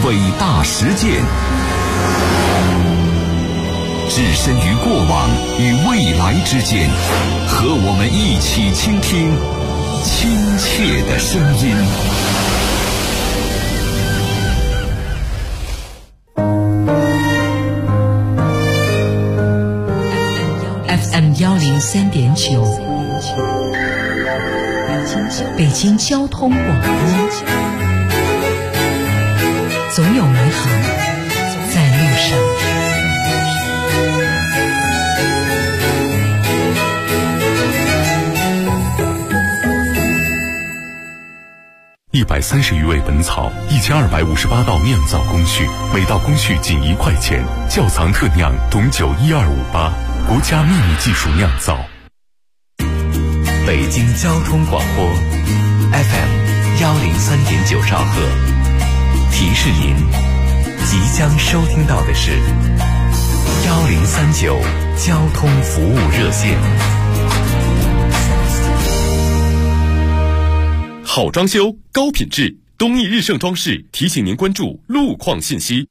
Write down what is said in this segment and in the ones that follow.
伟大实践，置身于过往与未来之间，和我们一起倾听亲切的声音。 FM 103.9，北京交通广播，总有美好在路上。 130余味本草，1258道酿造工序，每道工序仅1块钱。窖藏特酿董酒12588，国家秘密技术酿造。 北京交通广播 FM 103.9兆赫，提示您即将收听到的是1039交通服务热线。 好装修，高品质，东义日盛装饰提醒您关注路况信息。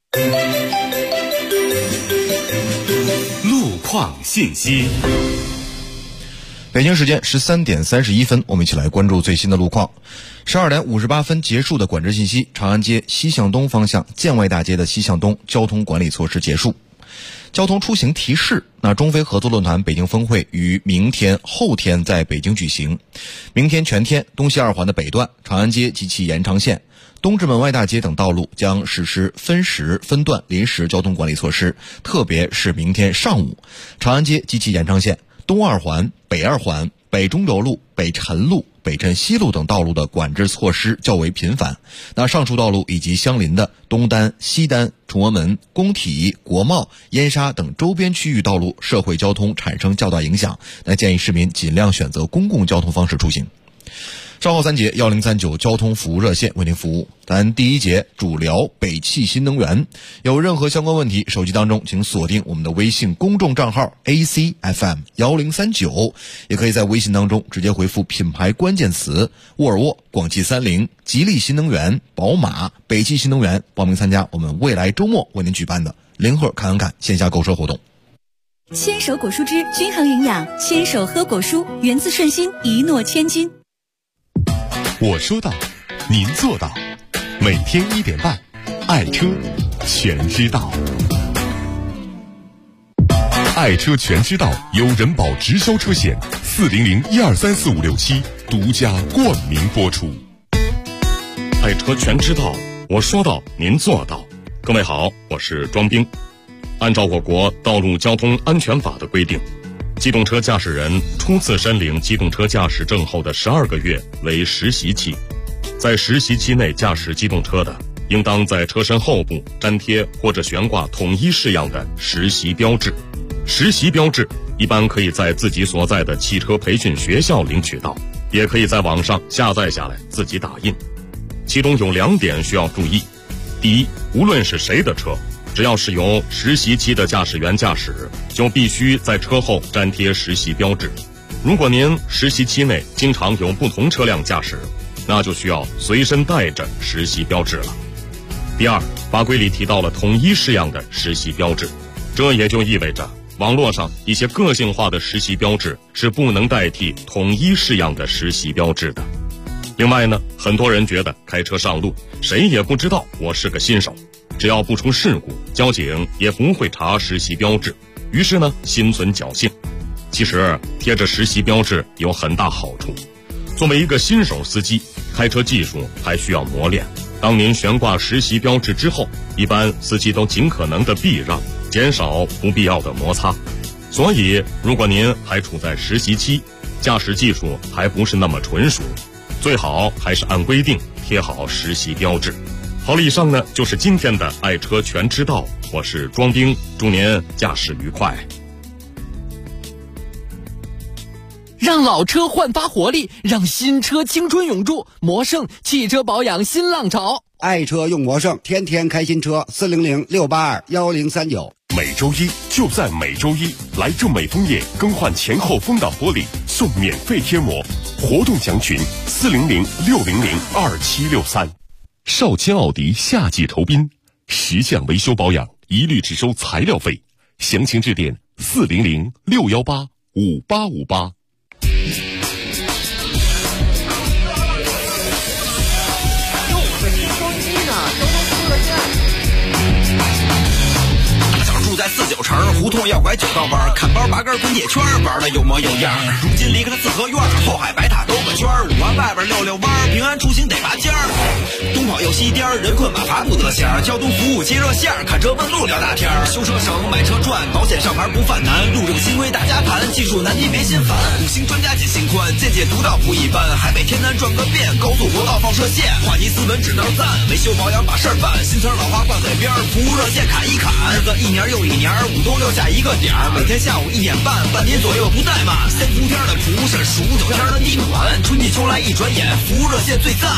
路况信息。 北京时间13点31分，我们一起来关注最新的路况。12点58分结束的管制信息：长安街西向东方向建外大街的西向东交通管理措施结束。交通出行提示：中非合作论坛北京峰会于明天、后天在北京举行。明天全天，东西二环的北段、长安街及其延长线、东直门外大街等道路将实施分时分段临时交通管理措施，特别是明天上午，长安街及其延长线、东二环、北二环、北中轴路、北辰路、北辰西路等道路的管制措施较为频繁。上述道路以及相邻的东单、西单、崇文门、工体、国贸、燕莎等周边区域道路社会交通产生较大影响，建议市民尽量选择公共交通方式出行。稍后3节1039交通服务热线为您服务。咱第一节主聊北汽新能源，有任何相关问题，手机当中请锁定我们的微信公众账号 ACFM 1039，也可以在微信当中直接回复品牌关键词沃尔沃、广汽30、吉利新能源、宝马、北汽新能源，报名参加我们未来周末为您举办的联合看线下购车活动。 牵手果蔬汁均衡营养，牵手喝果蔬，源自顺心，一诺千金。 我说到，您做到。每天1点半，爱车全知道。爱车全知道由人保直销车险400123456独家冠名播出。爱车全知道，我说到，您做到。各位好，我是庄兵。按照我国道路交通安全法的规定，机动车驾驶人初次申领机动车驾驶证后的12个月为实习期，在实习期内驾驶机动车的，应当在车身后部粘贴或者悬挂统一式样的实习标志。实习标志一般可以在自己所在的汽车培训学校领取到，也可以在网上下载下来自己打印。其中有2点需要注意。第一，无论是谁的车，只要是由实习期的驾驶员驾驶，就必须在车后粘贴实习标志。如果您实习期内经常有不同车辆驾驶，那就需要随身带着实习标志了。第二，法规里提到了统一式样的实习标志，这也就意味着网络上一些个性化的实习标志是不能代替统一式样的实习标志的。另外呢，很多人觉得开车上路，谁也不知道我是个新手，只要不出事故，交警也不会查实习标志，于是呢，心存侥幸。其实贴着实习标志有很大好处。作为一个新手司机，开车技术还需要磨练。当您悬挂实习标志之后，一般司机都尽可能的避让，减少不必要的摩擦。所以如果您还处在实习期，驾驶技术还不是那么纯熟，最好还是按规定贴好实习标志。好了，以上呢就是今天的爱车全知道，我是庄兵，祝您驾驶愉快。 让老车焕发活力，让新车青春永驻。魔盛汽车保养新浪潮， 爱车用魔盛，天天开新车。400-682-1039。 每周一就在每周一，来正美枫叶更换前后风挡玻璃送免费贴膜，活动详询400-600-2763。少卿奥迪夏季酬宾 10项维修保养一律只收材料费，详情致电400-618-5858。 住在49城胡同要拐9道弯，看包拔根滚铁圈，玩的有模有样。如今离开了四合院，后海白塔兜个圈，5环外边溜弯，平安出行得拔尖儿。东跑又西颠，人困马乏不得闲。交通服务接热线，看车问路聊大天。修车省买车赚，保险上牌不犯难。路政新规大家盘，技术难题别心烦。5星专家解心宽，见解独到不一般。海北天南转个遍，高速国道放射线，话题斯文只道赞，维修保养把事儿办。新词老话挂嘴边，服务热线砍一砍。日子一年又一年，5都留下一个点儿。每天下午1点半，半点左右不怠慢。3伏天的蒲扇，数9天的地暖，春季秋来一转眼，服务热线最赞。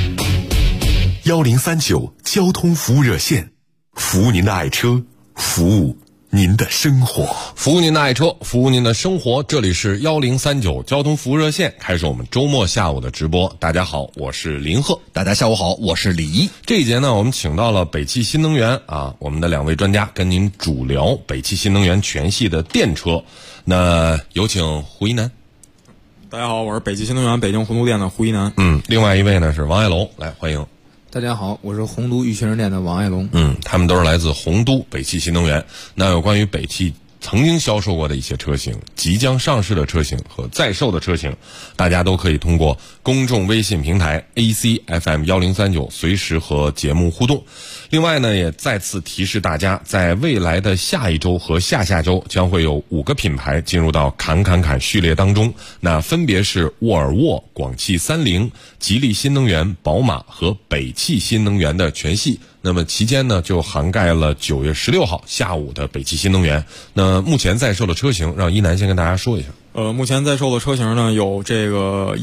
1039交通服务热线，服务您的爱车，服务您的生活， 服务您的爱车，服务您的生活。这里是1039交通服务热线，开始我们周末下午的直播。大家好，我是林鹤。 大家下午好，我是李一。 这一节呢，我们请到了北汽新能源我们的2位专家跟您主聊北汽新能源全系的电车。那有请胡一楠。 大家好，我是北汽新能源北京洪都店的胡一楠。 另外一位呢是王爱龙，来欢迎。 大家好，我是洪都玉泉店的王爱龙。 他们都是来自洪都北汽新能源。那有关于北汽曾经销售过的一些车型，即将上市的车型和在售的车型，大家都可以通过公众微信平台 ACFM1039随时和节目互动。另外呢，也再次提示大家，在未来的下一周和下下周将会有5个品牌进入到侃序列当中，那分别是沃尔沃、广汽30、吉利新能源、宝马和北汽新能源的全系。那么期间呢，就涵盖了9月16号下午的北汽新能源。那目前在售的车型，让一楠先跟大家说一下。 目前在售的车型呢，有这个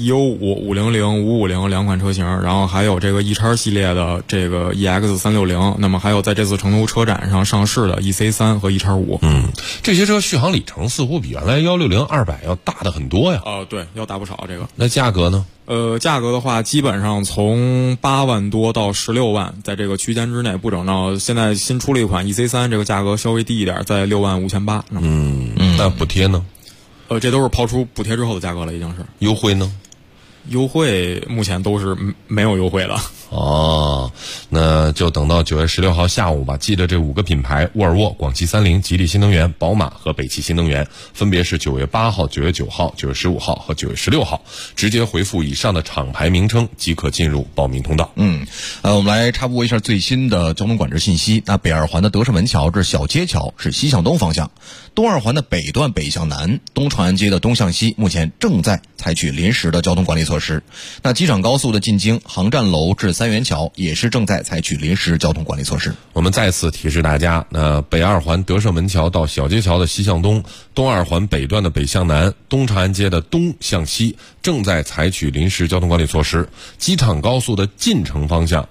E65、500、550两款车型，然后还有这个 E-X 系列的这个 EX360，那么还有在这次成都车展上上市的 EC3 和 E-X5。 这些车续航里程似乎比原来160、200要大的很多呀。 对，要大不少这个。 那价格呢？ 价格的话，基本上从8万多到16万，在这个区间之内不整到。现在新出了一款 EC3，这个价格稍微低一点，在6万5800。 那补贴呢？ 这都是抛出补贴之后的价格了，已经是。 优惠呢？ 优惠目前都是没有优惠了。 那就等到9月16号下午吧。记得这5个品牌：沃尔沃、广汽30、吉利新能源、宝马和北汽新能源，分别是9月8号、9月9号、9月15号和9月16号。直接回复以上的厂牌名称即可进入报名通道。 我们来插播一下最新的交通管制信息。那北2环的德胜门桥至小街桥是西向东方向，东2环的北段北向南，东长安街的东向西目前正在采取临时的交通管理措施。那机场高速的进京航站楼至三元桥也是正在采取临时交通管理措施。 我们再次提示大家，那北2环德胜门桥到小街桥的西向东，东2环北段的北向南，东长安街的东向西正在采取临时交通管理措施。机场高速的进城方向，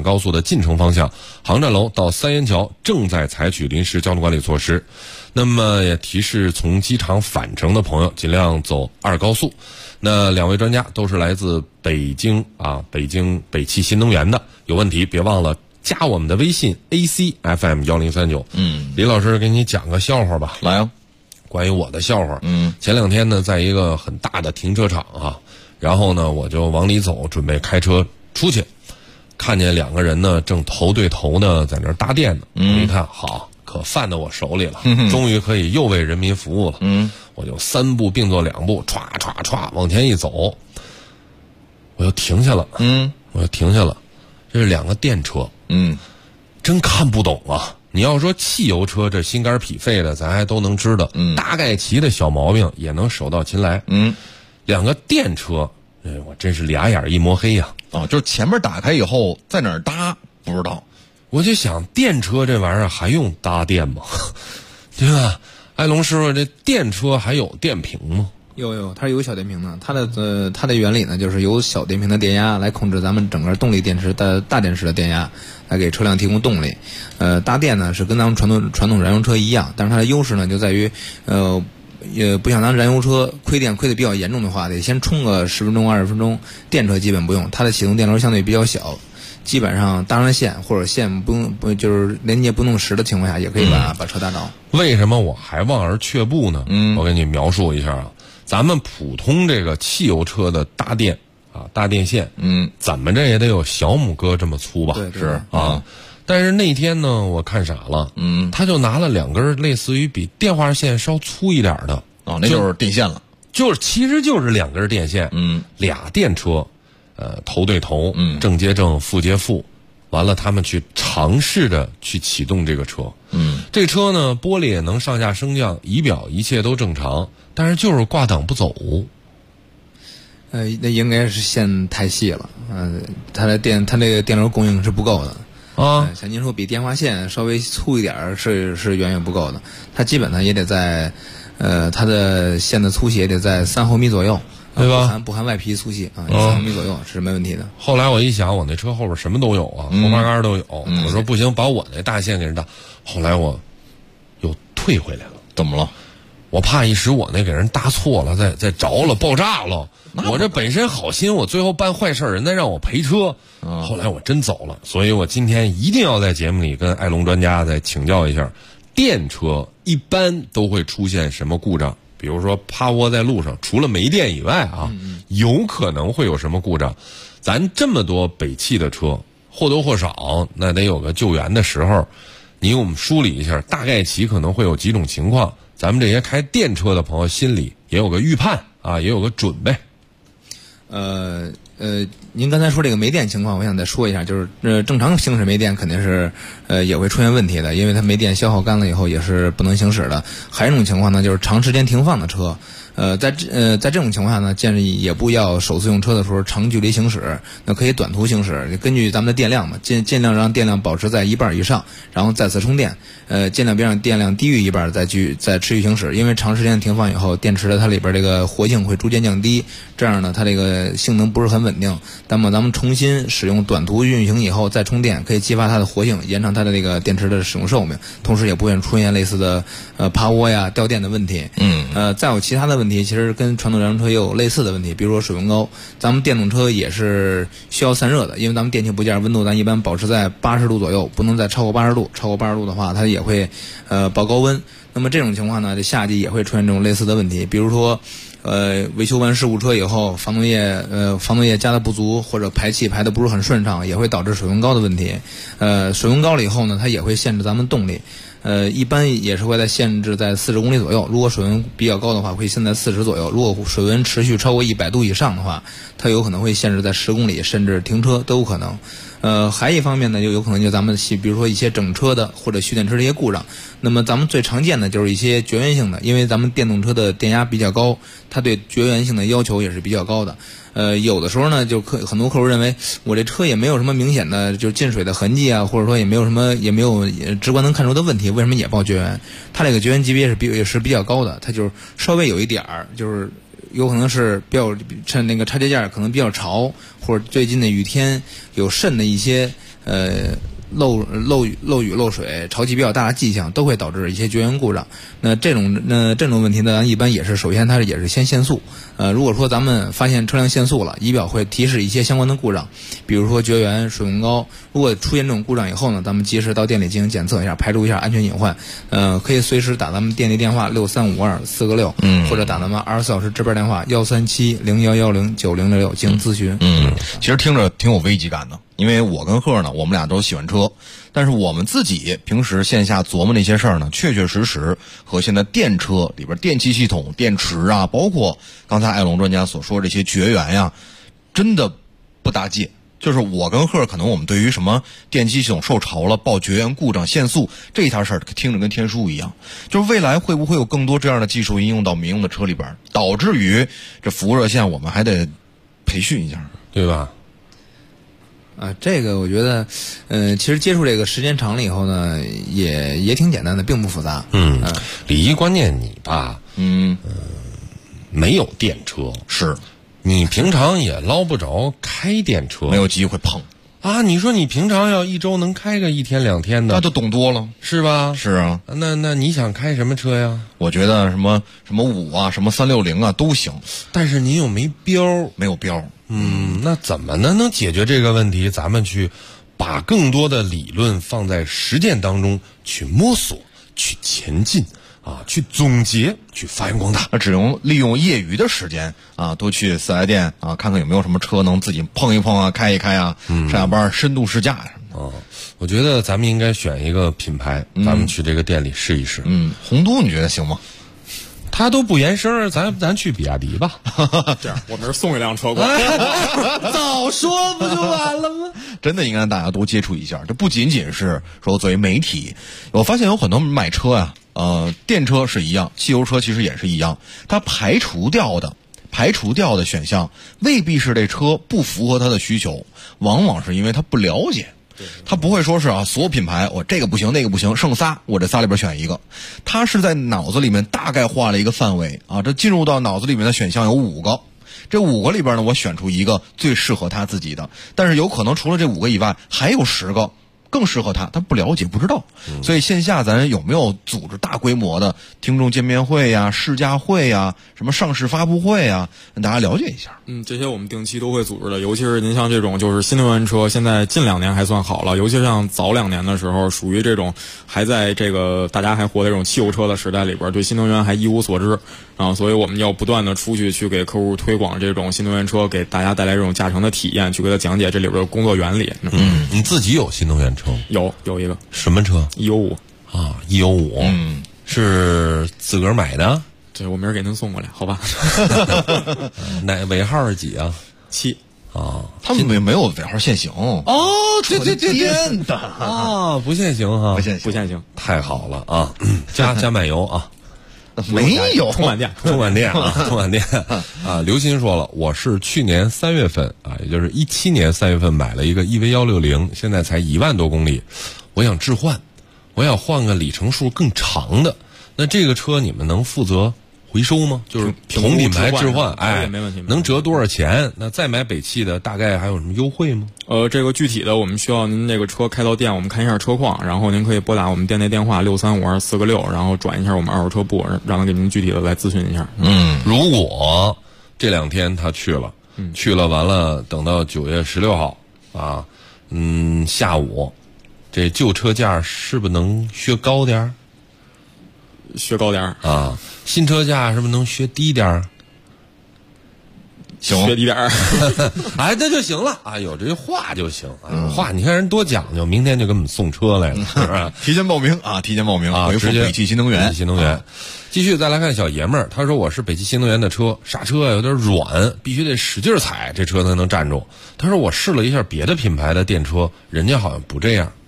航站楼到三元桥正在采取临时交通管理措施。那么也提示从机场返程的朋友尽量走2高速。那2位专家都是来自北京北汽新能源的，有问题别忘了加我们的微信 ACFM1039。李老师给你讲个笑话吧。 来关于我的笑话。前2天呢，在一个很大的停车场然后呢我就往里走，准备开车出去，看见2个人呢正头对头呢在那儿搭电呢。我一看，好，可犯到我手里了，终于可以又为人民服务了。我就3步并作2步，歘歘歘往前一走，我就停下了。这是2个电车。真看不懂啊。你要说汽油车这心肝脾肺的咱还都能知道，大概齐的小毛病也能手到擒来。2个电车，我真是俩眼一摸黑呀。 就是前面打开以后在哪儿搭不知道。 我就想，电车这玩意儿还用搭电吗？对吧？爱龙师傅，这电车还有电瓶吗？ 有，它是有小电瓶的。它的原理呢，就是由小电瓶的电压来控制咱们整个动力电池的大电池的电压，来给车辆提供动力。搭电呢是跟咱们传统燃油车一样，但是它的优势呢就在于，也不像咱燃油车亏电亏得比较严重的话，得先充个10分钟20分钟。电车基本不用，它的启动电流相对比较小， 基本上搭上线或者线不就是连接不弄实的情况下，也可以把车打着。 为什么我还望而却步呢？我给你描述一下啊，咱们普通这个汽油车的搭电啊，搭电线，怎么着也得有小拇哥这么粗吧？ 对， 是啊。但是那天呢，我看傻了，他就拿了2根类似于比电话线稍粗一点的， 那就是电线了， 其实就是2根电线，俩电车，头对头，正接正，副接副，完了他们去尝试着去启动这个车，这车呢玻璃也能上下升降，仪表一切都正常，但是就是挂档不走。 那应该是线太细了，它这个电流供应是不够的。像您说比电话线稍微粗一点是远远不够的，它基本上也得在，它的线的粗细也得在3毫米左右， 对吧？ 不含外皮粗细啊，3毫米左右是没问题的。 后来我一想，我那车后边什么都有啊，后八杆都有，我说不行，把我那大线给人搭。后来我又退回来了， 怎么了？ 我怕一时我那给人搭错了，再着了爆炸了。我这本身好心，我最后办坏事，人家让我赔车。后来我真走了，所以我今天一定要在节目里跟爱龙专家再请教一下，电车一般都会出现什么故障？比如说趴窝在路上，除了没电以外啊，有可能会有什么故障？咱这么多北汽的车，或多或少那得有个救援的时候，你给我们梳理一下，大概其可能会有几种情况，咱们这些开电车的朋友心里也有个预判啊，也有个准备。 您刚才说这个没电情况，我想再说一下，就是正常行驶没电肯定是也会出现问题的，因为它没电消耗干了以后也是不能行驶的。还有一种情况呢，就是长时间停放的车。在这种情况下呢，建议也不要首次用车的时候长距离行驶，那可以短途行驶，根据咱们的电量嘛，尽量让电量保持在1半以上，然后再次充电，尽量别让电量低于1半再持续行驶，因为长时间停放以后，电池的它里边这个活性会逐渐降低，这样呢它这个性能不是很稳定。那么咱们重新使用短途运行以后再充电，可以激发它的活性，延长它的这个电池的使用寿命，同时也不会出现类似的趴窝呀、掉电的问题。再有其他的问题，其实跟传统燃油车也有类似的问题，比如说水温高，咱们电动车也是需要散热的，因为咱们电气部件温度咱一般保持在80度左右，不能再超过80度，超过80度的话它也会报高温。那么这种情况呢，这夏季也会出现这种类似的问题，比如说维修完事故车以后，防冻液加的不足，或者排气排的不是很顺畅，也会导致水温高的问题。水温高了以后呢，它也会限制咱们动力。一般也是会在限制在40公里左右，如果水温比较高的话会限在40左右，如果水温持续超过100度以上的话，它有可能会限制在10公里，甚至停车都有可能。还一方面呢，就有可能就咱们比如说一些整车的或者蓄电池这些故障，那么咱们最常见的就是一些绝缘性的，因为咱们电动车的电压比较高，它对绝缘性的要求也是比较高的。有的时候呢，就很多客户认为我这车也没有什么明显的就进水的痕迹啊，或者说也没有直观能看出的问题，为什么也报绝缘？它这个绝缘级别也是比较高的，它就是稍微有一点儿，就是有可能是比较趁那个插接件可能比较潮，或者最近的雨天有渗的一些漏雨漏水潮气比较大的迹象，都会导致一些绝缘故障。那这种问题呢，一般也是首先它也是先限速。如果说咱们发现车辆限速了，仪表会提示一些相关的故障，比如说绝缘、水温高。如果出现这种故障以后呢，咱们及时到店里进行检测一下，排除一下安全隐患。可以随时打咱们店里电话6352-4个6，或者打咱们24小时值班电话137-0110-9066进行咨询。 其实听着挺有危机感的。因为我跟贺呢，我们俩都喜欢车，但是我们自己平时线下琢磨那些事儿呢，确确实实和现在电车里边电气系统、电池啊，包括刚才艾龙专家所说这些绝缘呀，真的不搭界。就是我跟贺可能我们对于什么电气系统受潮了、报绝缘故障、限速这一摊事儿，听着跟天书一样。就是未来会不会有更多这样的技术应用到民用的车里边，导致于这服务热线我们还得培训一下， 对吧？ 这个我觉得，其实接触这个时间长了以后呢，也挺简单的，并不复杂。 礼仪观念你吧，没有电车， 是， 你平常也捞不着开电车， 没有机会碰。 啊，你说你平常要一周能开个1天2天的， 那就懂多了， 是吧？ 是啊， 那你想开什么车呀？ 我觉得什么5啊，什么360啊都行， 但是您又没标， 没有标。 那怎么能解决这个问题？咱们去把更多的理论放在实践当中去摸索、去前进啊，去总结、去发扬光大。 只能利用业余的时间啊，多去4S店啊，看看有没有什么车能自己碰一碰啊，开一开啊，上下班深度试驾什么的。 我觉得咱们应该选一个品牌，咱们去这个店里试一试。 宏都你觉得行吗？ 他都不言声，咱去比亚迪吧。 这样，我们这送一辆车过来。 早说不就完了吗？ 真的应该大家多接触一下。这不仅仅是说作为媒体，我发现有很多买车啊，电车是一样，汽油车其实也是一样，它排除掉的选项未必是这车不符合他的需求，往往是因为他不了解。他不会说是所有品牌我这个不行那个不行，剩仨我这仨里边选一个，他是在脑子里面大概画了一个范围啊，这进入到脑子里面的选项有5个，这5个里边呢，我选出一个最适合他自己的，但是有可能除了这5个以外还有10个更适合他不了解不知道。所以线下咱有没有组织大规模的听众见面会呀、试驾会呀、什么上市发布会呀，让大家了解一下。 这些我们定期都会组织的，尤其是您像这种就是新能源车，现在近2年还算好了，尤其像早2年的时候，属于这种还在这个大家还活在这种汽油车的时代里边，对新能源还一无所知啊，所以我们要不断的出去给客户推广这种新能源车，给大家带来这种驾乘的体验，去给他讲解这里边的工作原理。 你自己有新能源车？ 有一个。 什么车 ？195 啊，195，是自个儿买的？ 这我明儿给您送过来，好吧？ 哪尾号是几啊 ？7 啊， 他们没有尾号限行哦，对的啊，不限行哈， 不限行， 太好了啊！加满油啊。 没有充满电啊！刘鑫说了，我是去年3月份啊，也就是17年3月份买了一个 EV160，现在才1万多公里，我想置换，我想换个里程数更长的。那这个车你们能负责回收吗？就是同品牌置换， 没问题， 能折多少钱？那再买北汽的大概还有什么优惠吗？ 这个具体的我们需要您这个车开到店，我们看一下车况，然后您可以拨打我们店内电话6352446，然后转一下我们二手车部，让他给您具体的来咨询一下。 如果这2天他去了完了，等到9月16号啊，下午，这旧车价是不是能削高点儿？ 削高点儿啊，新车价是不是能削低点儿？ 行， 削低点儿， 哎， 那就行了啊，有这话就行啊，话你看人多讲究，明天就给我们送车来了，是吧？ 提前报名啊，回复北汽新能源。 继续再来看小爷们儿，他说我是北汽新能源的车，刹车有点软，必须得使劲踩，这车才能站住。他说我试了一下别的品牌的电车，人家好像不这样。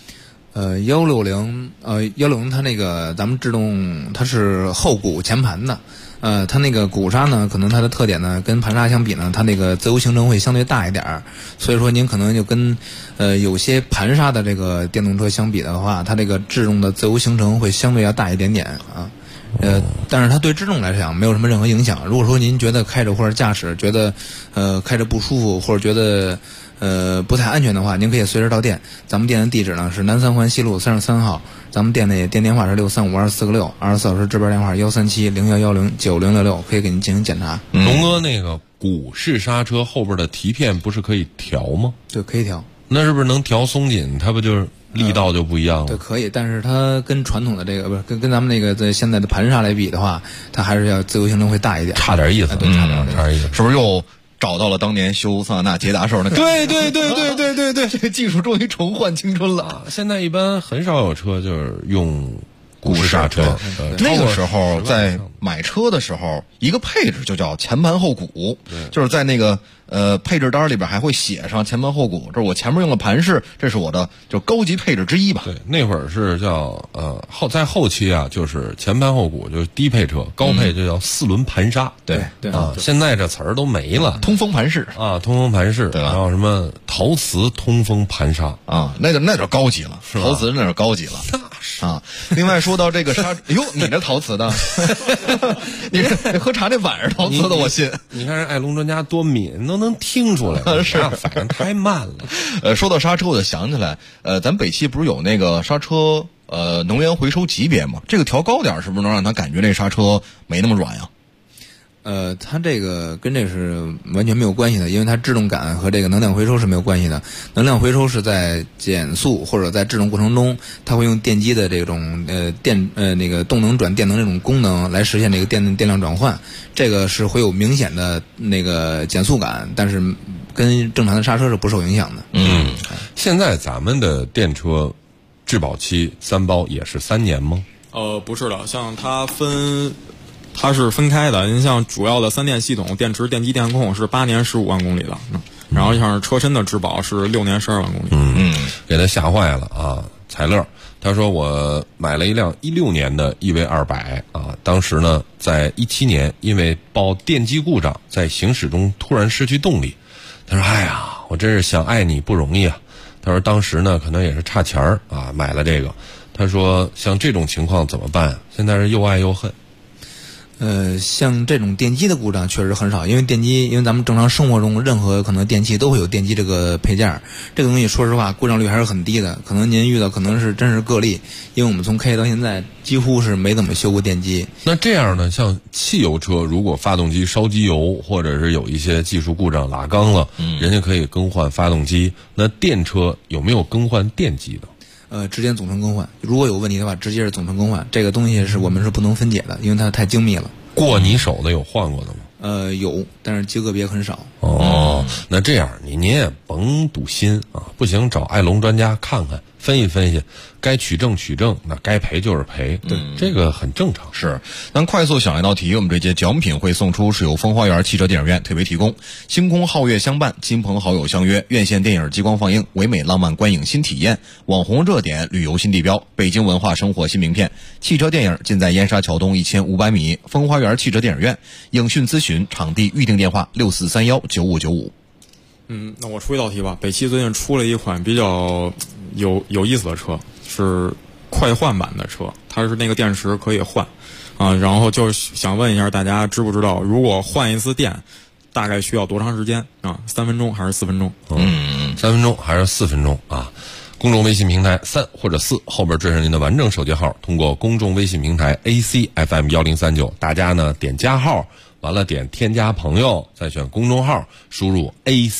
160它那个咱们制动它是后鼓前盘的，它那个鼓刹呢，可能它的特点呢跟盘刹相比呢，它那个自由行程会相对大一点儿，所以说您可能就跟有些盘刹的这个电动车相比的话，它这个制动的自由行程会相对要大一点点啊。但是它对制动来讲没有什么任何影响。如果说您觉得开着或者驾驶觉得开着不舒服，或者觉得不太安全的话，您可以随时到店。咱们店的地址呢是南三环西路33号，咱们店内店电话是6352446，24小时值班电话13701109066，可以给您进行检查。 龙哥，那个鼓式刹车后边的提片不是可以调吗？ 对，可以调。 那是不是能调松紧？它不就是力道就不一样了？ 对，可以，但是它跟传统的这个不是跟咱们那个在现在的盘刹来比的话，它还是要自由行程会大一点， 差点意思， 对，差点意思， 是不是又找到了当年修桑塔纳捷达时候那个？ 对， 这个技术终于重焕青春了。 现在一般很少有车就是用鼓式刹车， 那个时候在买车的时候，一个配置就叫前盘后鼓，就是在那个配置单里边还会写上前盘后鼓，这是我前面用了盘式，这是我的就高级配置之一吧。 对，那会儿是叫在后期啊，就是前盘后鼓就是低配车，高配就叫4轮盘刹。 对啊，现在这词儿都没了， 通风盘式啊，通风盘式，然后什么陶瓷通风盘刹啊，那就高级了，陶瓷那是高级了。 那是。 啊。另外说到这个刹，哟，你这陶瓷的，你喝茶那碗是陶瓷的，我信。 你看人爱龙专家多敏，都能听出来， 是反正太慢了。 说到刹车，我就想起来，咱北汽不是有那个刹车能源回收级别吗？这个调高点是不是能让他感觉这刹车没那么软呀？ 它这个跟这是完全没有关系的，因为它制动感和这个能量回收是没有关系的。能量回收是在减速或者在制动过程中，它会用电机的这种那个动能转电能这种功能来实现这个电量转换，这个是会有明显的那个减速感，但是跟正常的刹车是不受影响的。 现在咱们的电车质保期3包也是3年吗？ 不是的，像它是分开的。您像主要的3电系统，电池、电机、电控是8年15万公里的，然后像是车身的质保是6年12万公里。 给他吓坏了啊！彩乐，他说我买了一辆16年的EV200啊，当时呢在17年因为报电机故障，在行驶中突然失去动力。他说：“哎呀，我真是想爱你不容易啊！”他说当时呢可能也是差钱儿啊买了这个。他说像这种情况怎么办？现在是又爱又恨。 像这种电机的故障确实很少，因为咱们正常生活中任何可能电器都会有电机这个配件，这个东西说实话故障率还是很低的，可能您遇到可能是真是个例，因为我们从开业到现在几乎是没怎么修过电机。 那这样呢，像汽油车如果发动机烧机油或者是有一些技术故障拉缸了，人家可以更换发动机，那电车有没有更换电机的？ 直接总成更换，如果有问题的话，直接是总成更换。这个东西是我们是不能分解的，因为它太精密了。 过你手的有换过的吗？ 有，但是极个别很少。 那这样您也甭赌心啊，不行找爱龙专家看看，分析分析，该取证取证，那该赔就是赔，对，这个很正常。 是，咱快速想一道题，我们这节奖品会送出是由风花园汽车电影院特别提供，星空皓月相伴，亲朋好友相约，院线电影激光放映，唯美浪漫观影新体验，网红热点旅游新地标，北京文化生活新名片，汽车电影尽在燕莎桥东1500米，风花园汽车电影院，影讯咨询场地预订电话64319595。 那我出一道题吧。北汽最近出了一款比较有意思的车，是快换版的车，它是那个电池可以换啊。然后就想问一下大家，知不知道如果换一次电大概需要多长时间啊？3分钟还是4分钟 ？3分钟还是4分钟啊？公众微信平台3或者4后边缀上您的完整手机号，通过公众微信平台 ACFM1039，大家呢点加号，完了点添加朋友，再选公众号，输入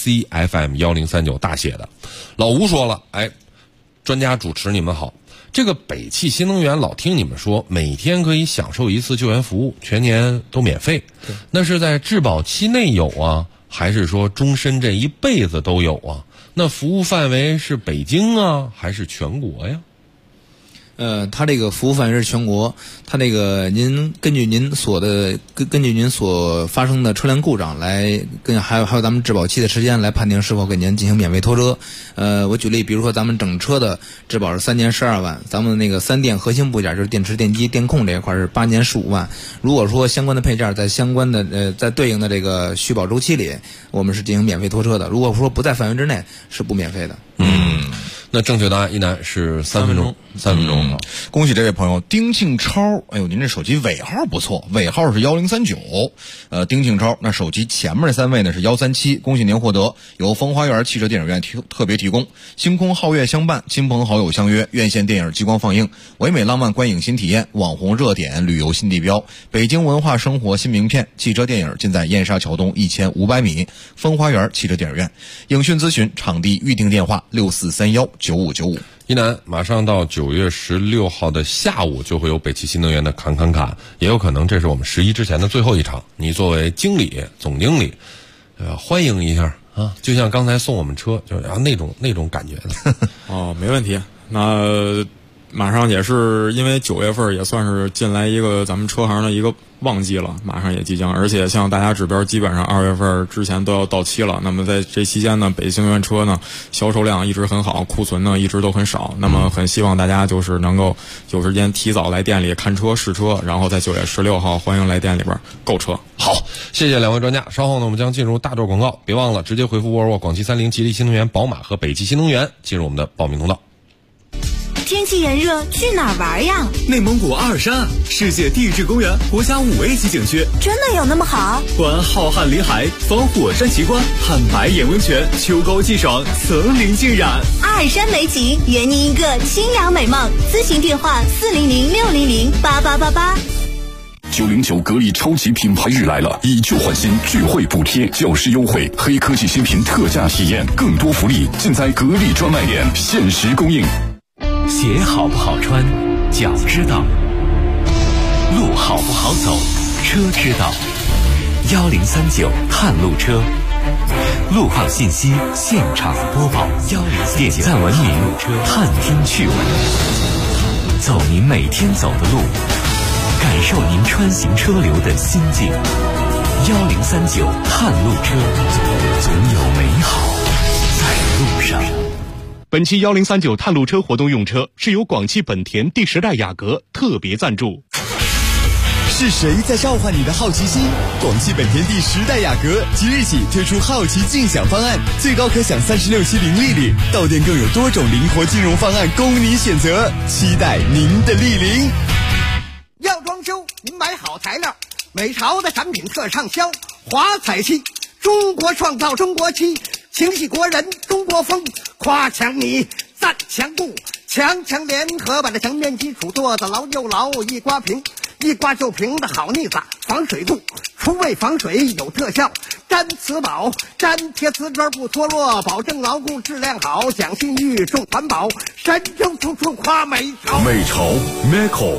ACFM1039大写的。老吴说了，专家主持你们好，这个北汽新能源老听你们说每天可以享受1次救援服务，全年都免费，那是在质保期内有啊，还是说终身这一辈子都有啊？那服务范围是北京啊，还是全国呀？ 它这个服务范围是全国，它这个您根据您所发生的车辆故障来还有咱们质保期的时间来判定是否给您进行免费拖车。我举例，比如说咱们整车的质保是3年12万，咱们那个3电核心部件就是电池、电机、电控这一块是8年15万。如果说相关的配件在相关的在对应的这个续保周期里，我们是进行免费拖车的。如果说不在范围之内，是不免费的。 那正确答案一男是3分钟，3分钟。 恭喜这位朋友丁庆超，哎呦，您这手机尾号不错，尾号是1039。丁庆超，那手机前面3位呢是137，恭喜您获得由风花园汽车电影院特别提供，星空皓月相伴，亲朋好友相约，院线电影激光放映，唯美浪漫观影新体验，网红热点旅游新地标，北京文化生活新名片，汽车电影尽在燕莎桥东1500米，风花园汽车电影院，影讯咨询场地预订电话64319595。 一男马上到9月16号的下午就会有北汽新能源的侃，也有可能这是我们11之前的最后一场。你作为经理、总经理，欢迎一下啊！就像刚才送我们车，就是那种感觉的。 没问题。那马上也是因为9月份也算是进来一个咱们车行的一个旺季了，马上也即将，而且像大家指标基本上2月份之前都要到期了。那么在这期间呢，北汽新能源车呢销售量一直很好，库存呢一直都很少。那么很希望大家就是能够有时间提早来店里看车试车，然后在9月16号欢迎来店里边购车。 好，谢谢2位专家。稍后呢，我们将进入大段广告，别忘了直接回复沃尔沃、广汽30、吉利新能源、宝马和北汽新能源进入我们的报名通道。 天气炎热，去哪儿玩呀？ 内蒙古阿尔山，世界地质公园国家5A 级景区。 真的有那么好？ 观浩瀚林海，访火山奇观，看白眼温泉，秋高气爽，层林尽染。 阿尔山美景，圆您一个清凉美梦。咨询电话400-600-8888。 909格力超级品牌日来了，以旧换新，聚会补贴，教师优惠，黑科技新品特价体验，更多福利尽在格力专卖店，限时供应。 鞋好不好穿，脚知道；路好不好走，车知道。1039探路车，路况信息现场播报。点赞文明，探听趣闻，走您每天走的路，感受您穿行车流的心境。1039探路车，总有美好在路上。 本期1039探路车活动用车是由广汽本田第10代雅阁特别赞助。 是谁在召唤你的好奇心？广汽本田第10代雅阁即日起推出好奇竞享方案，最高可享36期零利率，到店更有多种灵活金融方案供你选择，期待您的莅临。 要装修，您买好材料，美潮的产品特畅销，华彩漆，中国创造中国漆，情系国人中国风，夸墙你赞墙布，强联合把这墙面基础做得牢又牢，一刮平，一刮就平的好腻子，防水度，除味防水有特效，粘瓷宝，粘贴瓷砖不脱落，保证牢固质量好，讲信誉重环保，神州处处夸美潮。 美潮 Meco。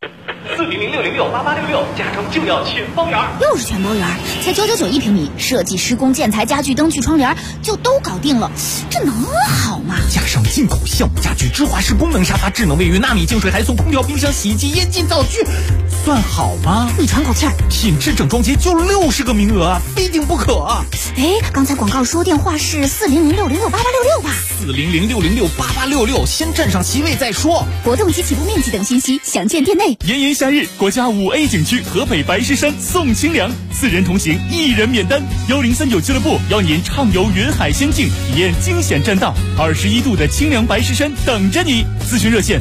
400-606-8866，家中就要全包圆。 又是全包圆，才999一平米，设计、施工、建材、家具、灯具、窗帘就都搞定了，这能好吗？ 加上进口项目家具、芝华士功能沙发、智能卫浴、纳米净水，还送空调、冰箱、洗衣机、烟机、灶具，算好吗？ 你喘口气儿， 品质整装节就60个名额，非订不可。 哎，刚才广告说电话是400-606-8866吧 ？400-606-8866，先占上席位再说。 活动及起步面积等信息详见店内。 炎炎夏日，国家5A 景区河北白石山送清凉，4人同行，1人免单。1039俱乐部邀您畅游云海仙境，体验惊险栈道，21度的清凉白石山等着你。咨询热线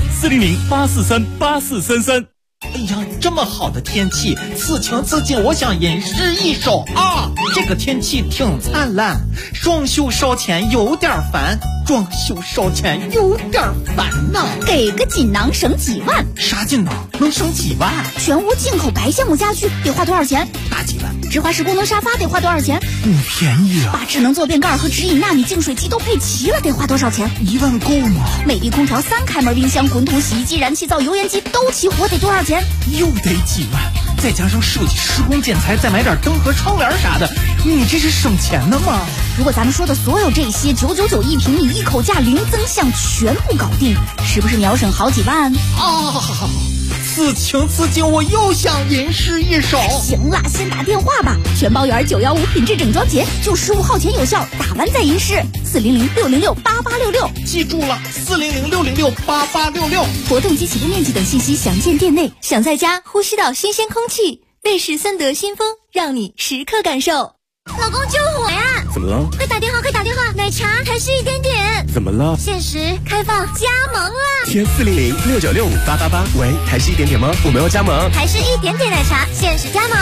400-843-8433。 哎呀，这么好的天气，此情此景，我想吟诗一首啊！这个天气挺灿烂，装修烧钱有点烦，装修烧钱有点烦呐。 给个锦囊省几万？ 啥锦囊能省几万？ 全屋进口白项目家具得花多少钱？ 大几万。 芝华士功能沙发得花多少钱？ 不便宜啊。 把智能坐便盖和直饮纳米净水机都配齐了，得花多少钱 ？1万够吗？ 美的空调、3开门冰箱、滚筒洗衣机、燃气灶、油烟机都齐活，得多少钱？ 又得几万，再加上设计、施工、建材，再买点灯和窗帘啥的，你这是省钱的吗？ 如果咱们说的所有这些999一平米，一口价零增项，全部搞定，是不是秒省好几万？ 此情此景，我又想吟诗一首。 行啦，先打电话吧，全包圆915品质整装节，就15号前有效，打完再吟诗。400-606-8866， 记住了，400-606-8866。 活动及起步面积等信息详见店内。想在家呼吸到新鲜空气，瑞士森德新风让你时刻感受。 老公救我呀！ 怎么了？ 快打电话，快打电话！奶茶还是一点点。 怎么了？ 限时开放加盟了。 填400-696-5888。喂，还是一点点吗？我们要加盟。 还是一点点奶茶，限时加盟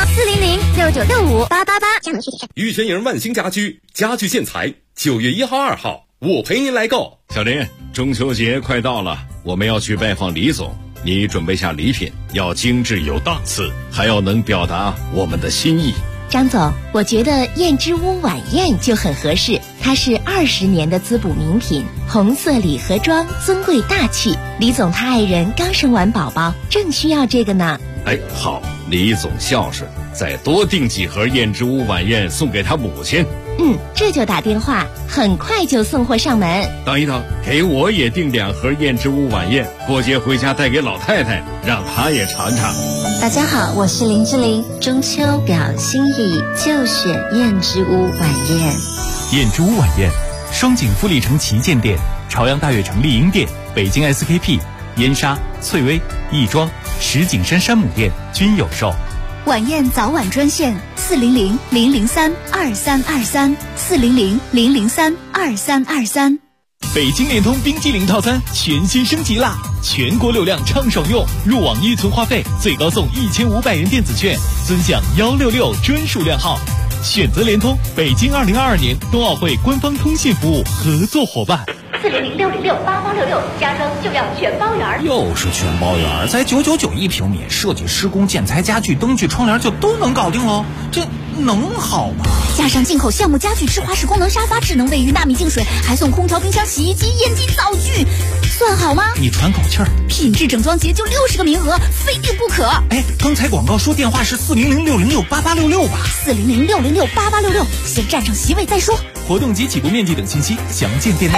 400-6965-888。加盟具体是玉泉营万兴家居家具建材，9月1号、2号，我陪您来购。 小林，中秋节快到了，我们要去拜访李总，你准备下礼品，要精致有档次，还要能表达我们的心意。 张总，我觉得燕之屋晚宴就很合适，它是20年的滋补名品，红色礼盒装，尊贵大气。李总他爱人刚生完宝宝，正需要这个呢。 哎，好，李总孝顺，再多订几盒燕之屋晚宴送给他母亲。 这就打电话，很快就送货上门。 等一等，给我也订2盒燕之屋晚宴，过节回家带给老太太，让她也尝尝。 大家好，我是林志玲，中秋表心意就选燕之屋晚宴。 燕之屋晚宴，双井富力城旗舰店、朝阳大悦城丽婴店、北京 SKP、燕莎、翠微、亦庄、石景山山姆店均有售。 晚宴早晚专线400-003-2323，400-003-2323。 北京联通冰激凌套餐全新升级啦！全国流量畅爽用，入网一存话费最高送1500元电子券，尊享166专属量号。选择联通，北京2022年冬奥会官方通信服务合作伙伴。 400-606-8866，加装就要全包圆。 又是全包圆，才999一平米，设计、施工、建材、家具、灯具、窗帘就都能搞定喽，这能好吗？ 加上进口橡木家具、智华式功能沙发、智能卫浴、纳米净水，还送空调、冰箱、洗衣机、烟机、灶具，算好吗？ 你喘口气儿。 品质整装节就60个名额，非订不可。 哎，刚才广告说电话是400-606-8866吧 400-606-8866，先占上席位再说。 活动及起步面积等信息详见店内。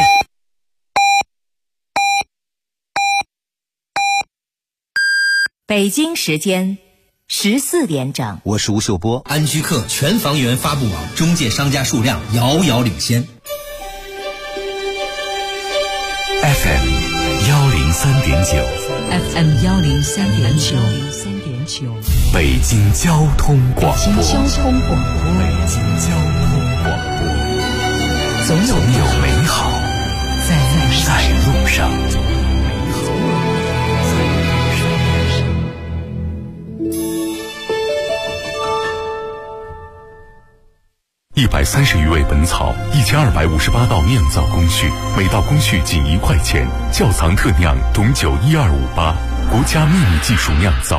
北京时间14点整， 我是吴秀波。安居客全房源发布网中介商家数量遥遥领先。 FM 103.9 FM 103.9， 北京交通广播。 北京交通广播，总有美好在路上。130余味本草，1258道酿造工序，每道工序仅1块钱。窖藏特酿董酒12588，国家秘密技术酿造。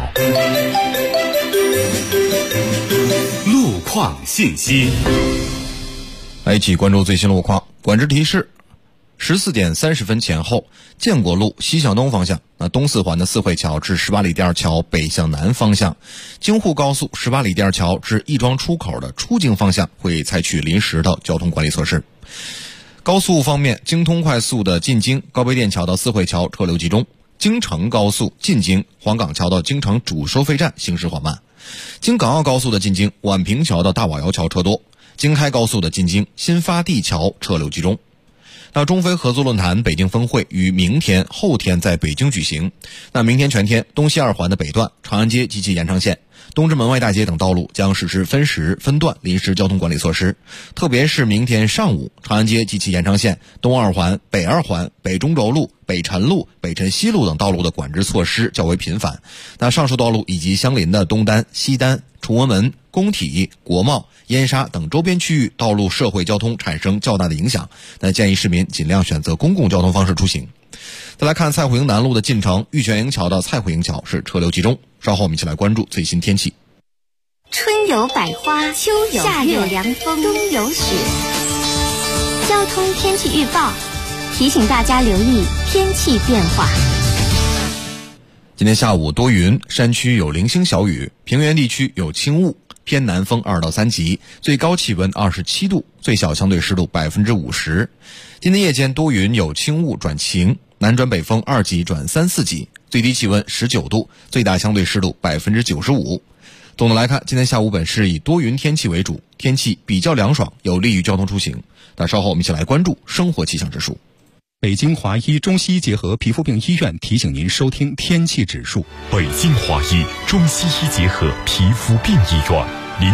路况信息， 来一起关注最新路况。管制提示：14点30分前后，建国路西向东方向，东四环的四惠桥至18里店桥北向南方向，京沪高速18里店桥至亦庄出口的出境方向会采取临时的交通管理措施。高速方面，京通快速的进京高碑店桥到四惠桥车流集中，京承高速进京黄岗桥到京承主收费站行驶缓慢，京港澳高速的进京宛平桥到大瓦窑桥车多，京开高速的进京新发地桥车流集中。那中非合作论坛北京峰会于明天、后天在北京举行。那明天全天，东西二环的北段、长安街及其延长线、东直门外大街等道路将实施分时分段临时交通管理措施。特别是明天上午，长安街及其延长线、东二环、北二环、北中轴路、北辰路、北辰西路等道路的管制措施较为频繁。那上述道路以及相邻的东单、西单、崇文门、工体、国贸、燕莎等周边区域道路社会交通产生较大的影响，那建议市民尽量选择公共交通方式出行。再来看蔡虎营南路的进城玉泉营桥到蔡虎营桥是车流集中。稍后我们一起来关注最新天气。 春有百花，秋有夏有凉风，冬有雪。交通天气预报提醒大家留意天气变化。 今天下午多云，山区有零星小雨，平原地区有轻雾，偏南风2到3级，最高气温27度，最小相对湿度50%。今天夜间多云有轻雾转晴，南转北风2级转3、4级，最低气温19度，最大相对湿度95%。总的来看，今天下午本市以多云天气为主，天气比较凉爽，有利于交通出行。那稍后我们一起来关注生活气象指数。 北京华医中西医结合皮肤病医院提醒您收听天气指数。 北京华医中西医结合皮肤病医院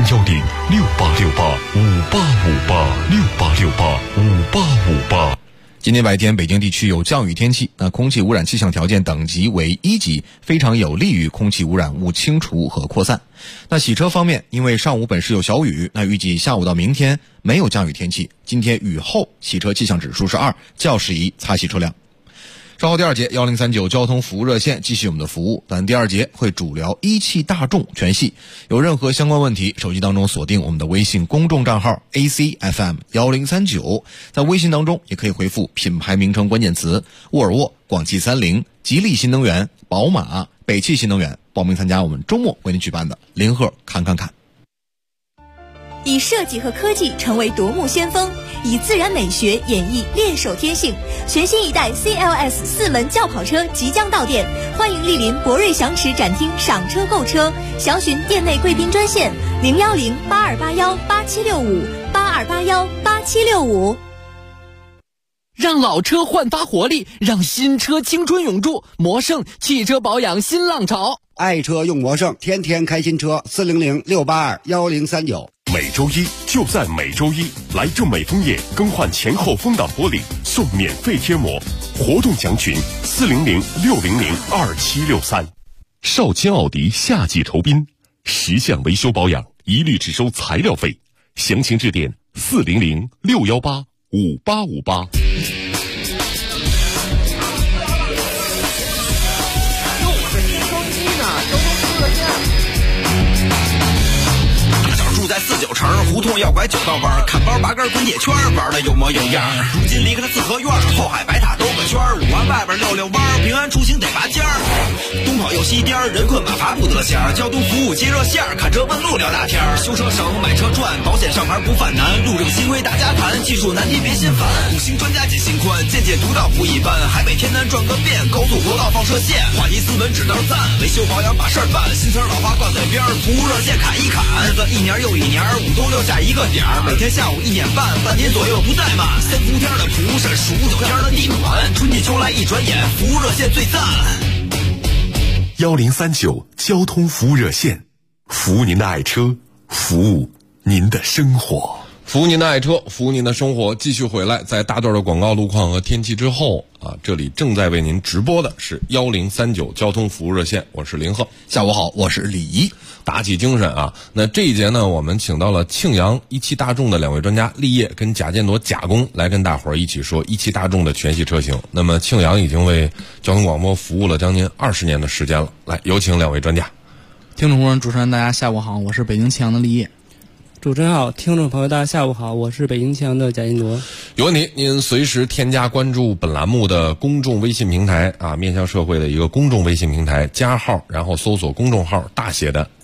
，010-6868-5858，6868-5858。 今天白天北京地区有降雨天气，那空气污染气象条件等级为1级，非常有利于空气污染物清除和扩散。那洗车方面，因为上午本市有小雨，那预计下午到明天没有降雨天气，今天雨后洗车气象指数是2，较适宜擦洗车辆。稍后第二节1039交通服务热线继续我们的服务，但第二节会主聊一汽大众全系。有任何相关问题，手机当中锁定我们的微信公众账号 ACFM1039，在微信当中也可以回复品牌名称关键词沃尔沃、广汽30、吉利新能源、宝马、北汽新能源，报名参加我们周末为您举办的零贺看。 以设计和科技成为夺目先锋，以自然美学演绎猎手天性。全新一代 CLS 4门轿跑车即将到店，欢迎莅临博瑞祥驰展厅赏车购车，详询店内贵宾专线010-8281-8765 8281-8765。 让老车焕发活力，让新车青春永驻。魔胜汽车保养新浪潮， 爱车用魔胜，天天开新车。400-682-1039。 每周一就在每周一，来正美枫叶更换前后风挡玻璃送免费贴膜，活动详询400-600-2763。少卿奥迪夏季酬宾，10项维修保养一律只收材料费，详情致电400-618-5858。 住在49城，胡同要拐9道弯，看包8根滚铁圈，玩的有模有样。如今离开了四合院，后海白塔兜个圈，5环外边溜溜弯，平安出行得拔尖儿。东跑右西颠，人困马乏不得闲。交通服务接热线，看车问路聊大天。修车省，买车赚，保险上牌不犯难。路政新规大家谈，技术难题别心烦。5星专家解心宽，见解独到不一般。海北天南转个遍，高速国道放射线，话题斯文只当赞。维修保养把事儿办，新词老话挂嘴边，服务热线砍一砍。日子一年又一年，5都6下一个点儿，每天下午1点半，半年左右不怠慢。3伏天的蒲扇，数9天的地暖，春季秋来一转眼，服务热线最赞。 1039交通服务热线，服务您的爱车，服务您的生活。 服务您的爱车，服务您的生活。继续回来，在大段的广告路况和天气之后啊，这里正在为您直播的是1039交通服务热线，我是林鹤。 下午好，我是李怡。 打起精神啊！那这一节呢，我们请到了庆阳一汽大众的2位专家立业跟贾建铎贾工来跟大伙儿一起说一汽大众的全系车型。那么庆阳已经为交通广播服务了将近20年的时间了。来，有请2位专家。 听众朋友、主持人大家下午好，我是北京庆阳的立业。 主持人好，听众朋友大家下午好，我是北京庆阳的贾建铎。 有问题您随时添加关注本栏目的公众微信平台啊，面向社会的一个公众微信平台，加号然后搜索公众号大写的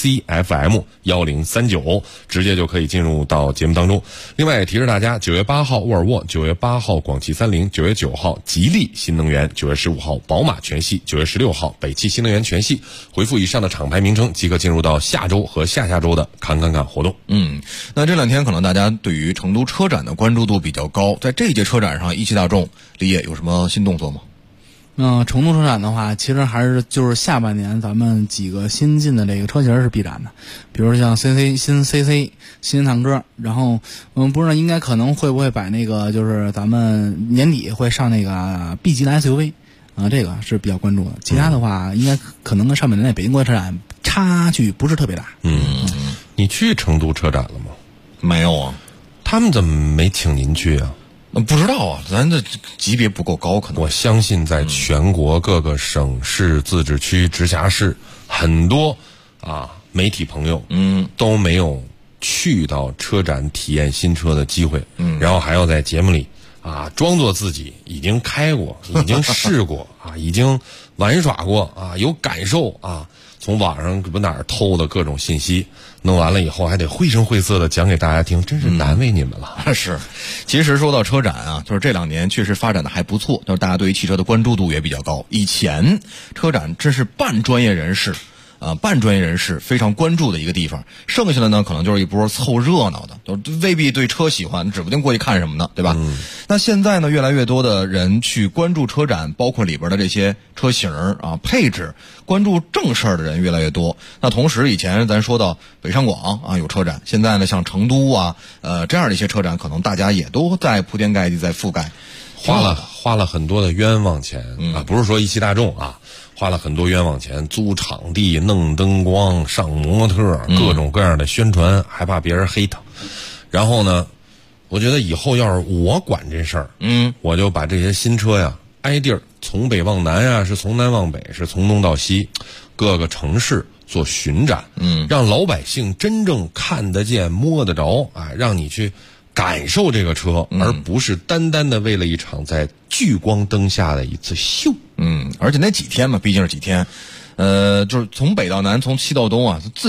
ACFM1039，直接就可以进入到节目当中。另外也提示大家，9月8号沃尔沃，9月8号广汽30，9月9号吉利新能源，9月15号宝马全系，9月16号北汽新能源全系。回复以上的厂牌名称即可进入到下周和下下周的看活动。 那这2天可能大家对于成都车展的关注度比较高，在这一届车展上，一汽大众立业有什么新动作吗？ 成都车展的话，其实还是就是下半年咱们几个新进的这个车型是必然的，比如像 CC 新坦克，然后不知道应该可能会不会把那个就是咱们年底会上那个 B 级的 SUV 这个是比较关注的。其他的话，应该可能跟上半年的北京国际车展差距不是特别大。 你去成都车展了吗？ 没有啊。 他们怎么没请您去啊？ 不知道啊，咱这级别不够高，可能。 我相信在全国各个省市自治区直辖市，很多媒体朋友都没有去到车展体验新车的机会，然后还要在节目里装作自己已经开过，已经试过已经玩耍过有感受从网上不哪儿偷的各种信息，弄完了以后还得绘声绘色的讲给大家听，真是难为你们了。 是，其实说到车展就是这2年确实发展的还不错，就是大家对于汽车的关注度也比较高。以前车展真是半专业人士非常关注的一个地方，剩下的呢可能就是一波凑热闹的，都未必对车喜欢，指不定过去看什么呢，对吧？那现在呢，越来越多的人去关注车展，包括里边的这些车型配置，关注正事儿的人越来越多。那同时，以前咱说到北上广有车展，现在呢像成都这样的一些车展，可能大家也都在铺天盖地在覆盖， 花了很多的冤枉钱不是说一汽大众花了很多冤枉钱，租场地、弄灯光、上模特，各种各样的宣传，还怕别人黑他。然后呢，我觉得以后要是我管这事儿，我就把这些新车挨地儿，从北往南是从南往北，是从东到西，各个城市做巡展，让老百姓真正看得见、摸得着让你去感受这个车，而不是单单的为了一场在聚光灯下的一次秀。 而且那几天嘛，毕竟是几天，就是从北到南，从西到东自驾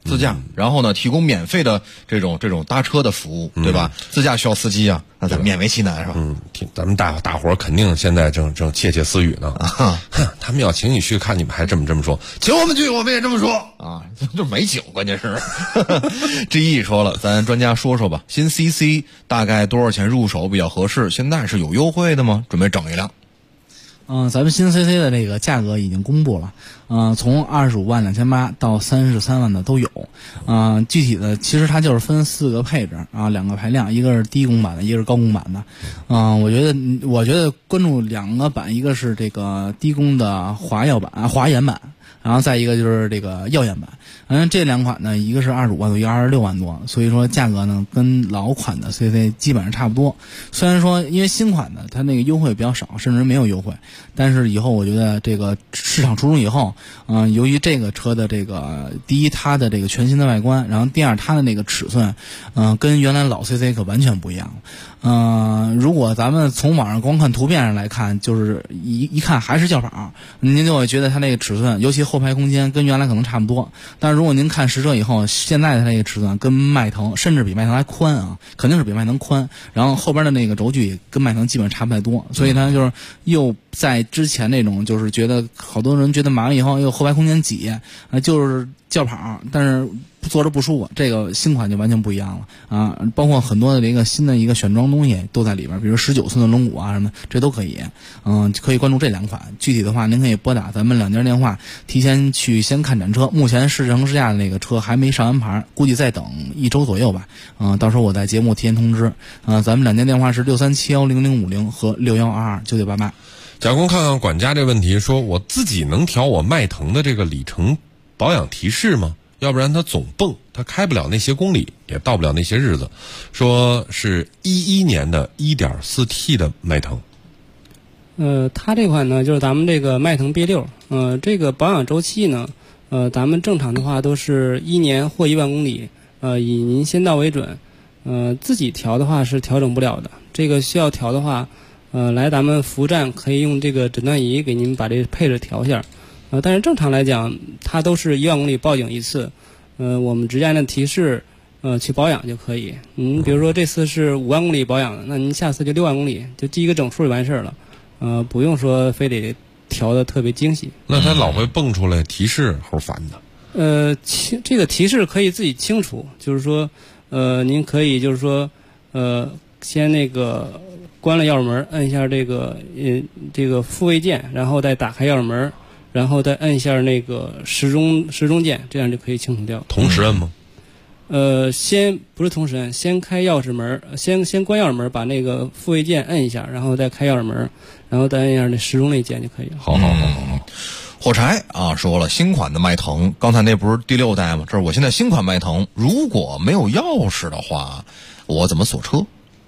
自驾，然后呢提供免费的这种搭车的服务，对吧？自驾需要司机啊，那咱勉为其难是吧？ 咱们大伙肯定现在正窃窃私语呢。他们要请你去看，你们还这么说，请我们去我们也这么说啊，就没请，关键是。GE 说了，咱专家说吧，新 CC 大概多少钱入手比较合适？现在是有优惠的吗？准备整一辆。 咱们新 CC 的这个价格已经公布了，从252800到33万的都有，具体的其实它就是分4个配置啊，2个排量，一个是低功版的，一个是高功版的，我觉得关注2个版，一个是这个低功的华研版，然后再一个就是这个耀眼版，这2款呢，一个是25万多，一个26万多，所以说价格呢跟老款的 CC 基本上差不多。虽然说因为新款的它那个优惠比较少，甚至没有优惠，但是以后我觉得这个市场初衷以后，由于这个车的这个第一它的这个全新的外观，然后第二它的那个尺寸，跟原来老 CC 可完全不一样了。如果咱们从网上光看图片上来看，就是一看还是轿跑，您就会觉得它那个尺寸，尤其后排空间跟原来可能差不多。但是如果您看实车以后，现在的它那个尺寸跟迈腾甚至比迈腾还宽啊，肯定是比迈腾宽。然后后边的那个轴距也跟迈腾基本上差不太多，所以它就是又在之前那种就是觉得好多人觉得买完以后又后排空间挤，就是轿跑，但是坐着不舒服。这个新款就完全不一样了啊！包括很多的这个新的一个选装东西都在里边，比如19寸的轮毂啊什么，这都可以。可以关注这2款。具体的话，您可以拨打咱们2家电话，提前去先看展车。目前试乘试驾的那个车还没上完牌，估计再等1周左右吧。到时候我在节目提前通知。咱们2家电话是637100050和61229988。 贾工看看管家这问题，说我自己能调我迈腾的这个里程保养提示吗？要不然它总蹦，它开不了那些公里，也到不了那些日子。说是11年的 1.4T 的迈腾。 它这款呢就是咱们这个迈腾 B6，这个保养周期呢，咱们正常的话都是1年或1万公里，以您先到为准。自己调的话是调整不了的，这个需要调的话，来咱们服务站可以用这个诊断仪给您把这个配置调一下。但是正常来讲，它都是1万公里报警一次，我们直接按照提示，去保养就可以。您比如说这次是5万公里保养的，那您下次就6万公里，就记一个整数就完事儿了，不用说非得调的特别精细。 那它老会蹦出来提示，齁烦的。 这个提示可以自己清除，就是说，您可以就是说，先那个关了钥匙门，摁一下这个复位键，然后再打开钥匙门。然后再摁一下那个时钟键，这样就可以清除掉。 同时摁吗？ 先不是同时摁，先开钥匙门，先关钥匙门，把那个复位键摁一下，然后再开钥匙门，然后再摁一下那时钟那键就可以了。 好。火柴啊，说了新款的迈腾，刚才那不是第6代吗？这是我现在新款迈腾，如果没有钥匙的话，我怎么锁车？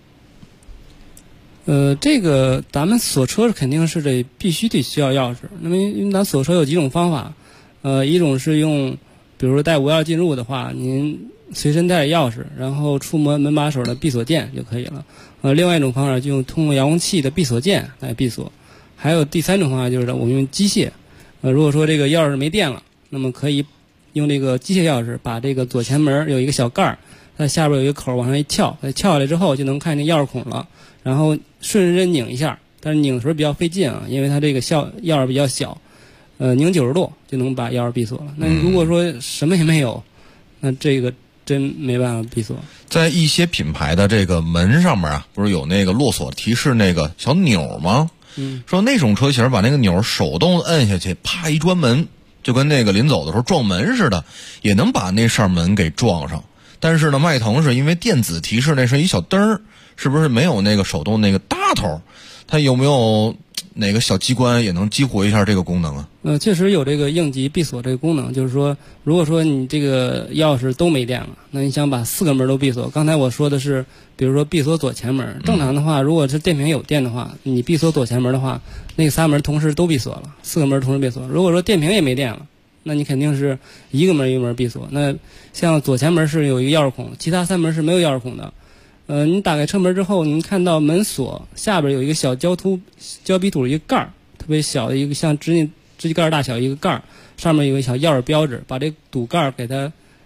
这个咱们锁车肯定是必须得需要钥匙。那么因为咱锁车有几种方法，一种是用，比如说带无钥进入的话，您随身带着钥匙，然后触摸门把手的闭锁键就可以了。另外一种方法就通过遥控器的闭锁键来闭锁。还有第3种方法就是我们用机械。如果说这个钥匙没电了，那么可以用这个机械钥匙把这个左前门有一个小盖儿，它下边有一个口往上一撬，撬下来之后就能看见钥匙孔了。然后顺着拧一下，但是拧的时候比较费劲啊，因为它这个钥匙比较小，拧90度就能把钥匙闭锁了。那如果说什么也没有，那这个真没办法闭锁。 在一些品牌的这个门上面啊，不是有那个落锁提示那个小钮吗？说那种车型把那个钮手动摁下去，啪一关门，就跟那个临走的时候撞门似的，也能把那扇门给撞上。但是呢，迈腾是因为电子提示那是一小灯儿，是不是没有那个手动那个大头？它有没有哪个小机关也能激活一下这个功能啊？ 确实有这个应急闭锁这个功能，就是说，如果说你这个钥匙都没电了，那你想把4个门都闭锁，刚才我说的是，比如说闭锁左前门，正常的话，如果是电瓶有电的话，你闭锁左前门的话，那3门同时都闭锁了，4个门同时闭锁。如果说电瓶也没电了，那你肯定是一个门一个门闭锁。那像左前门是有一个钥匙孔，其他3门是没有钥匙孔的。你打开车门之后，您看到门锁下边有一个小胶笔土一个盖儿，特别小的一个像指甲盖大小一个盖儿，上面有一个小钥匙标志，把这堵盖儿给它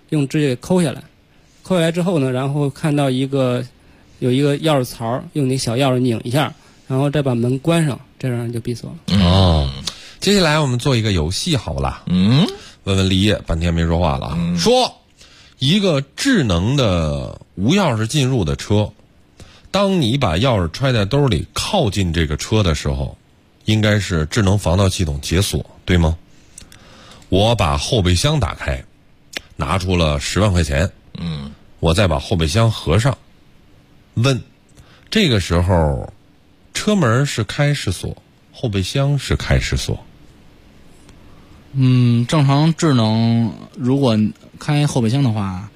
用指甲给抠下来，抠下来之后呢，然后看到有一个钥匙槽，用那小钥匙拧一下，然后再把门关上，这样就闭锁了。 哦，接下来我们做一个游戏好了。问问立业，半天没说话了。说一个智能的无钥匙进入的车，当你把钥匙揣在兜里靠近这个车的时候，应该是智能防盗系统解锁，对吗？我把后备箱打开，拿出了10万块钱，我再把后备箱合上，问这个时候车门是开是锁，后备箱是开是锁？ 正常智能如果开后备箱的话，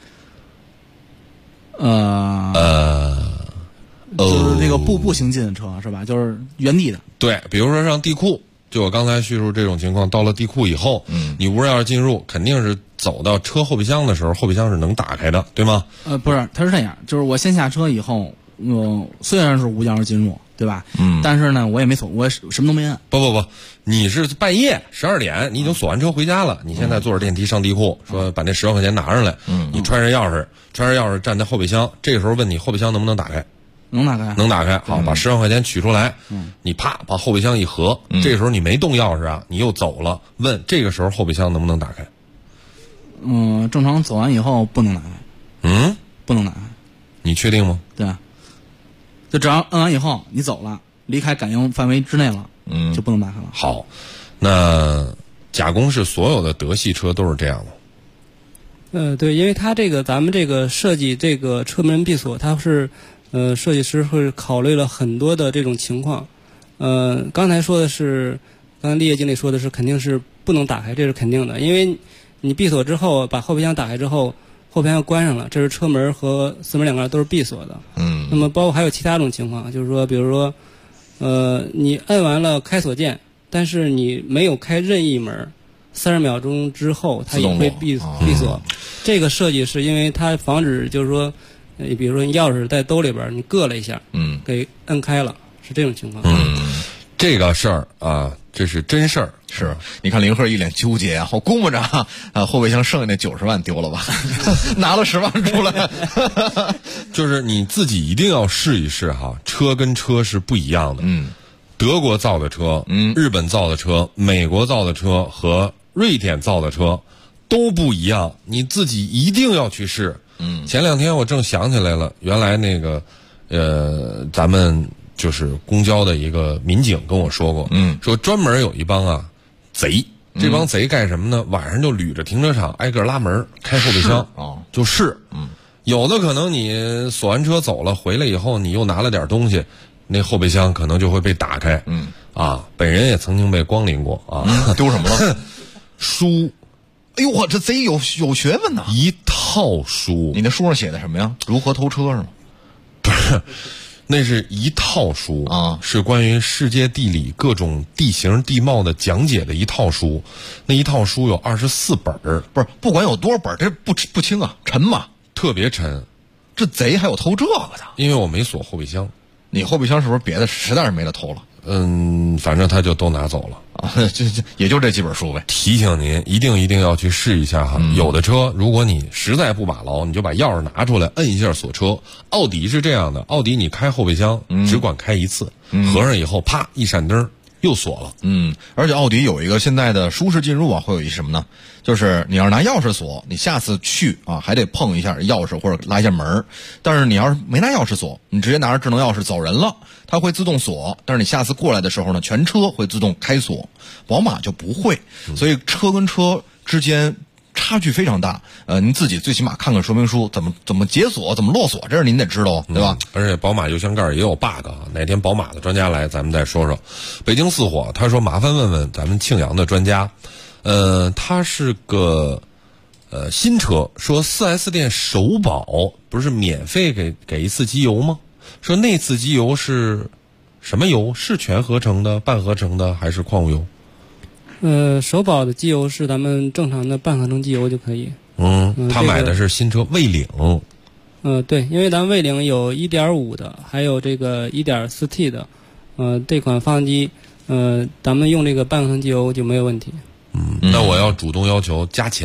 就是那个步行进的车是吧？就是原地的。 对，比如说上地库，就我刚才叙述这种情况，到了地库以后，你无钥匙进入，肯定是走到车后备箱的时候，后备箱是能打开的，对吗？ 不是，它是这样，就是我先下车以后，虽然是无钥匙进入，对吧？但是呢，我也没锁，我什么都没按。 不，你是半夜12点，你已经锁完车回家了，你现在坐着电梯上地库，说把那10万块钱拿上来，你揣着钥匙站在后备箱，这个时候问你后备箱能不能打开？ 能打开， 能打开。好，把10万块钱取出来，你啪把后备箱一合，这个时候你没动钥匙啊，你又走了，问这个时候后备箱能不能打开？ 正常走完以后不能打开。不能打开。 你确定吗？ 对，就只要摁完以后你走了，离开感应范围之内了，就不能打开了。 好，那甲公是所有的德系车都是这样的。 对，因为它咱们这个设计这个车门闭锁，它是设计师会考虑了很多的这种情况。刚才立业经理说的是肯定是不能打开，这是肯定的，因为你闭锁之后把后备箱打开之后，后备箱关上了，这是车门和四门两盖都是闭锁的。那么包括还有其他种情况，就是说比如说你摁完了开锁键，但是你没有开任意门，30秒钟之后它也会闭锁。这个设计是因为它防止就是说比如说你钥匙在兜里边，你硌了一下，给摁开了，是这种情况。 这个事儿啊，这是真事儿。 是，你看林鹤一脸纠结啊，我估摸着后备箱剩下那90万丢了吧，拿了10万出来。 就是你自己一定要试一试哈，车跟车是不一样的。德国造的车，日本造的车，美国造的车和瑞典造的车都不一样，你自己一定要去试。前2天我正想起来了，原来那个咱们就是公交的一个民警跟我说过，说专门有一帮贼，这帮贼干什么呢？晚上就捋着停车场挨个拉门开后备箱，就是有的可能你锁完车走了，回来以后你又拿了点东西，那后备箱可能就会被打开。本人也曾经被光临过啊。 丢什么了？ 书。 哎呦，我这贼有学问呐！ 一套书。 你那书上写的什么呀？如何偷车是吗？ 不是，那是一套书啊，是关于世界地理各种地形地貌的讲解的一套书。那一套书有24本儿， 不是，不管有多少本，这不轻啊，沉嘛， 特别沉。 这贼还有偷这个的？ 因为我没锁后备箱。 你后备箱是不是别的实在是没得偷了？ 反正他就都拿走了啊，也就这几本书呗。 提醒您，一定要去试一下哈。有的车，如果你实在不把牢，你就把钥匙拿出来，摁一下锁车。奥迪是这样的，奥迪你开后备箱只管开一次，合上以后啪一闪灯又锁了。 而且奥迪有一个现在的舒适进入会有一什么呢？就是你要是拿钥匙锁，你下次去还得碰一下钥匙或者拉一下门。但是你要是没拿钥匙锁，你直接拿着智能钥匙走人了，它会自动锁。但是你下次过来的时候呢，全车会自动开锁，宝马就不会。所以车跟车之间差距非常大。您自己最起码看看说明书，怎么解锁，怎么落锁，这是您得知道，对吧？ 而且宝马油箱盖也有 bug， 哪天宝马的专家来，咱们再说说。北京4火他说麻烦问问咱们庆阳的专家，他是个新车，说 4S 店首保不是免费给一次机油吗？说那次机油是什么油？是全合成的、半合成的还是矿物油？ 首保的机油是咱们正常的半合成机油就可以。 他买的是新车蔚领。 对，因为咱们蔚领有 1.5 的，还有这个 1.4T 的，这款发动机，咱们用这个半合成机油就没有问题。 那我要主动要求加钱，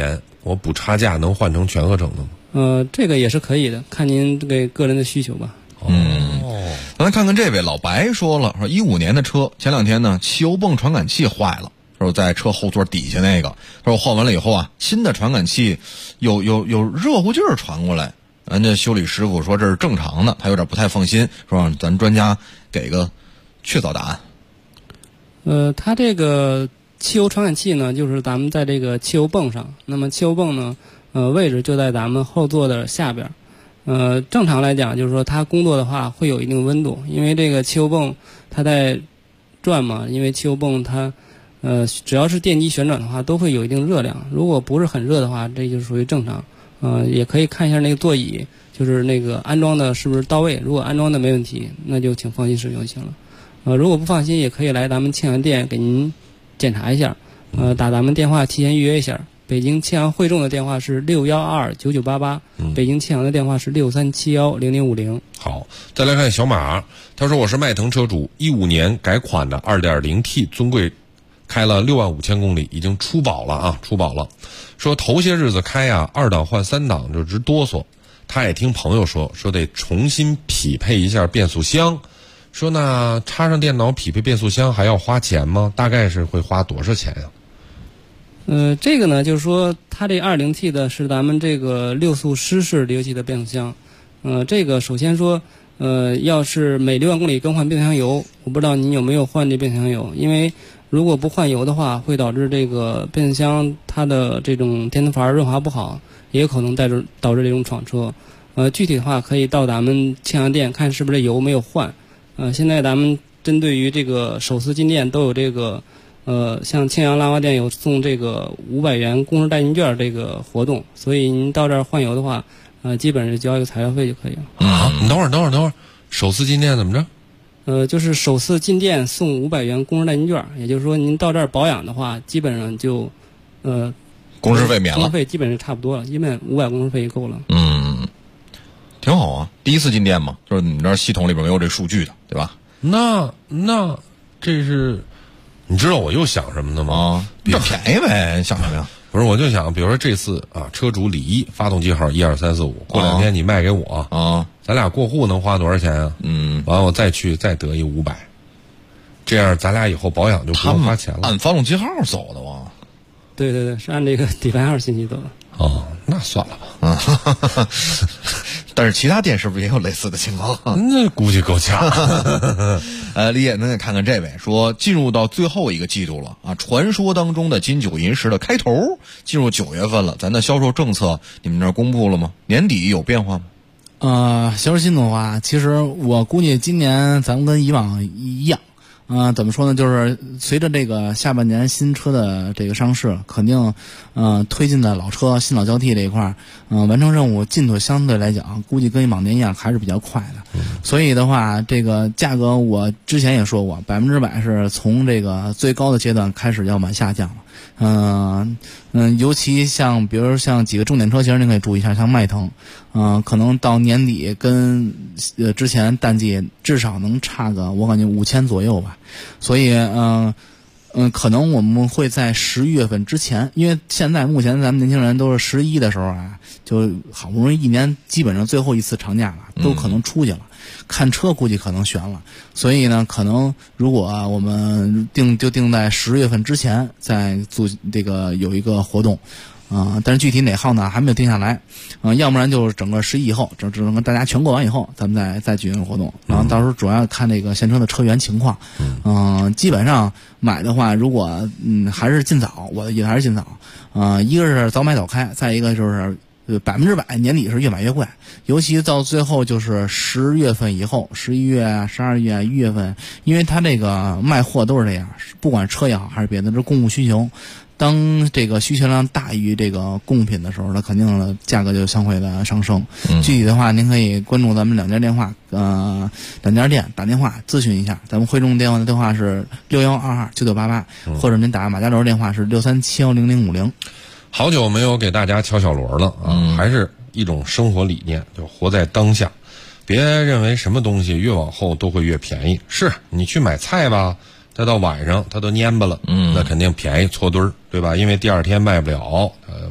我补差价能换成全合成的吗？ 这个也是可以的，看您这个个人的需求吧。 咱来看看这位老白说了，说15年的车，前2天呢汽油泵传感器坏了，说在车后座底下那个，他说换完了以后啊，新的传感器有热乎劲儿传过来，人家修理师傅说这是正常的，他有点不太放心，说让咱专家给个确凿答案。 它这个汽油传感器呢，就是咱们在这个汽油泵上，那么汽油泵呢，位置就在咱们后座的下边。正常来讲，就是说它工作的话会有一定温度，因为这个汽油泵它在转嘛，因为汽油泵它只要是电机旋转的话，都会有一定热量。如果不是很热的话，这就属于正常。也可以看一下那个座椅，就是那个安装的是不是到位。如果安装的没问题，那就请放心使用就行了。如果不放心，也可以来咱们庆阳店给您检查一下。打咱们电话提前预约一下。北京庆阳汇众的电话是6129988，北京庆阳的电话是63710050。 好，再来看小马，他说我是迈腾车主，15年改款的 2.0T 尊贵，开了65000公里，已经出保了啊，出保了。说头些日子开呀，2档换3档就直哆嗦。他也听朋友说得重新匹配一下变速箱。说那插上电脑匹配变速箱还要花钱吗？大概是会花多少钱呀？ 这个呢，就是说它这 2.0T 的是咱们这个6速湿式离合器的变速箱。这个首先说，要是每6万公里更换变速箱油，我不知道您有没有换这变速箱油，因为如果不换油的话，会导致这个变速箱它的这种电磁阀润滑不好，也有可能导致这种闯车。具体的话可以到咱们庆阳店看是不是油没有换。现在咱们针对于这个首次进店都有这个。像庆阳拉花店有送这个500元公示代金券这个活动，所以您到这儿换油的话，基本是交一个材料费就可以了。 你等会儿，首次进店怎么着？ 就是首次进店送500元公示代金券，也就是说您到这儿保养的话，基本上就公示费免了， 公示费基本是差不多了，基本500公示费就够了。 挺好啊，第一次进店嘛，就是你这系统里边没有这数据的，对吧？ 那这是。你知道我又想什么呢吗？ 比较便宜呗，想什么呀？ 不是，我就想，比如说这次啊，车主李一，发动机号12345，过2天你卖给我啊， 咱俩过户能花多少钱啊？完了我再得一500，这样咱俩以后保养就不用花钱了。 按发动机号走的哇？ 对，是按这个底盘号信息走的。 那算了吧。 但是其他店是不是也有类似的情况？ 那估计够呛。 李野，咱再看看这位说，进入到最后一个季度了啊，传说当中的金九银十的开头进入9月份了，咱的销售政策你们这儿公布了吗？年底有变化吗？ 销售进度的话，其实我估计今年咱们跟以往一样。怎么说呢？就是随着这个下半年新车的这个上市，肯定推进的老车新老交替这一块完成任务进度相对来讲，估计跟往年一样还是比较快的。所以的话，这个价格我之前也说过，100%是从这个最高的阶段开始要往下降了。尤其像比如像几个重点车型，您可以注意一下，像迈腾，可能到年底跟之前淡季至少能差个我感觉5000左右吧。所以可能我们会在11月份之前，因为现在目前咱们年轻人都是11的时候啊，就好不容易一年基本上最后一次长假了，都可能出去了。看车估计可能悬了，所以呢，可能如果我们定在10月份之前再做这个有一个活动，但是具体哪号呢还没有定下来，要不然就是整个11以后，整个大家全过完以后，咱们再举行活动，然后到时候主要看这个现车的车源情况，基本上买的话，如果还是尽早，我的意思还是尽早，一个是早买早开，再一个就是100%年底是越买越贵，尤其到最后就是10月份以后，11月、12月、1月份，因为它这个卖货都是这样，不管车也好还是别的，这是供物需求。当这个需求量大于这个贡品的时候，它肯定的价格就相会的上升。具体的话，您可以关注咱们2家电话，2家店打电话咨询一下。咱们汇众电话的电话是61229988，或者您打马家楼电话是63710050。 好久没有给大家敲小锣了啊，还是一种生活理念，就活在当下，别认为什么东西越往后都会越便宜。是你去买菜吧，它到晚上它都蔫巴了，那肯定便宜搓堆儿，对吧？因为第二天卖不了，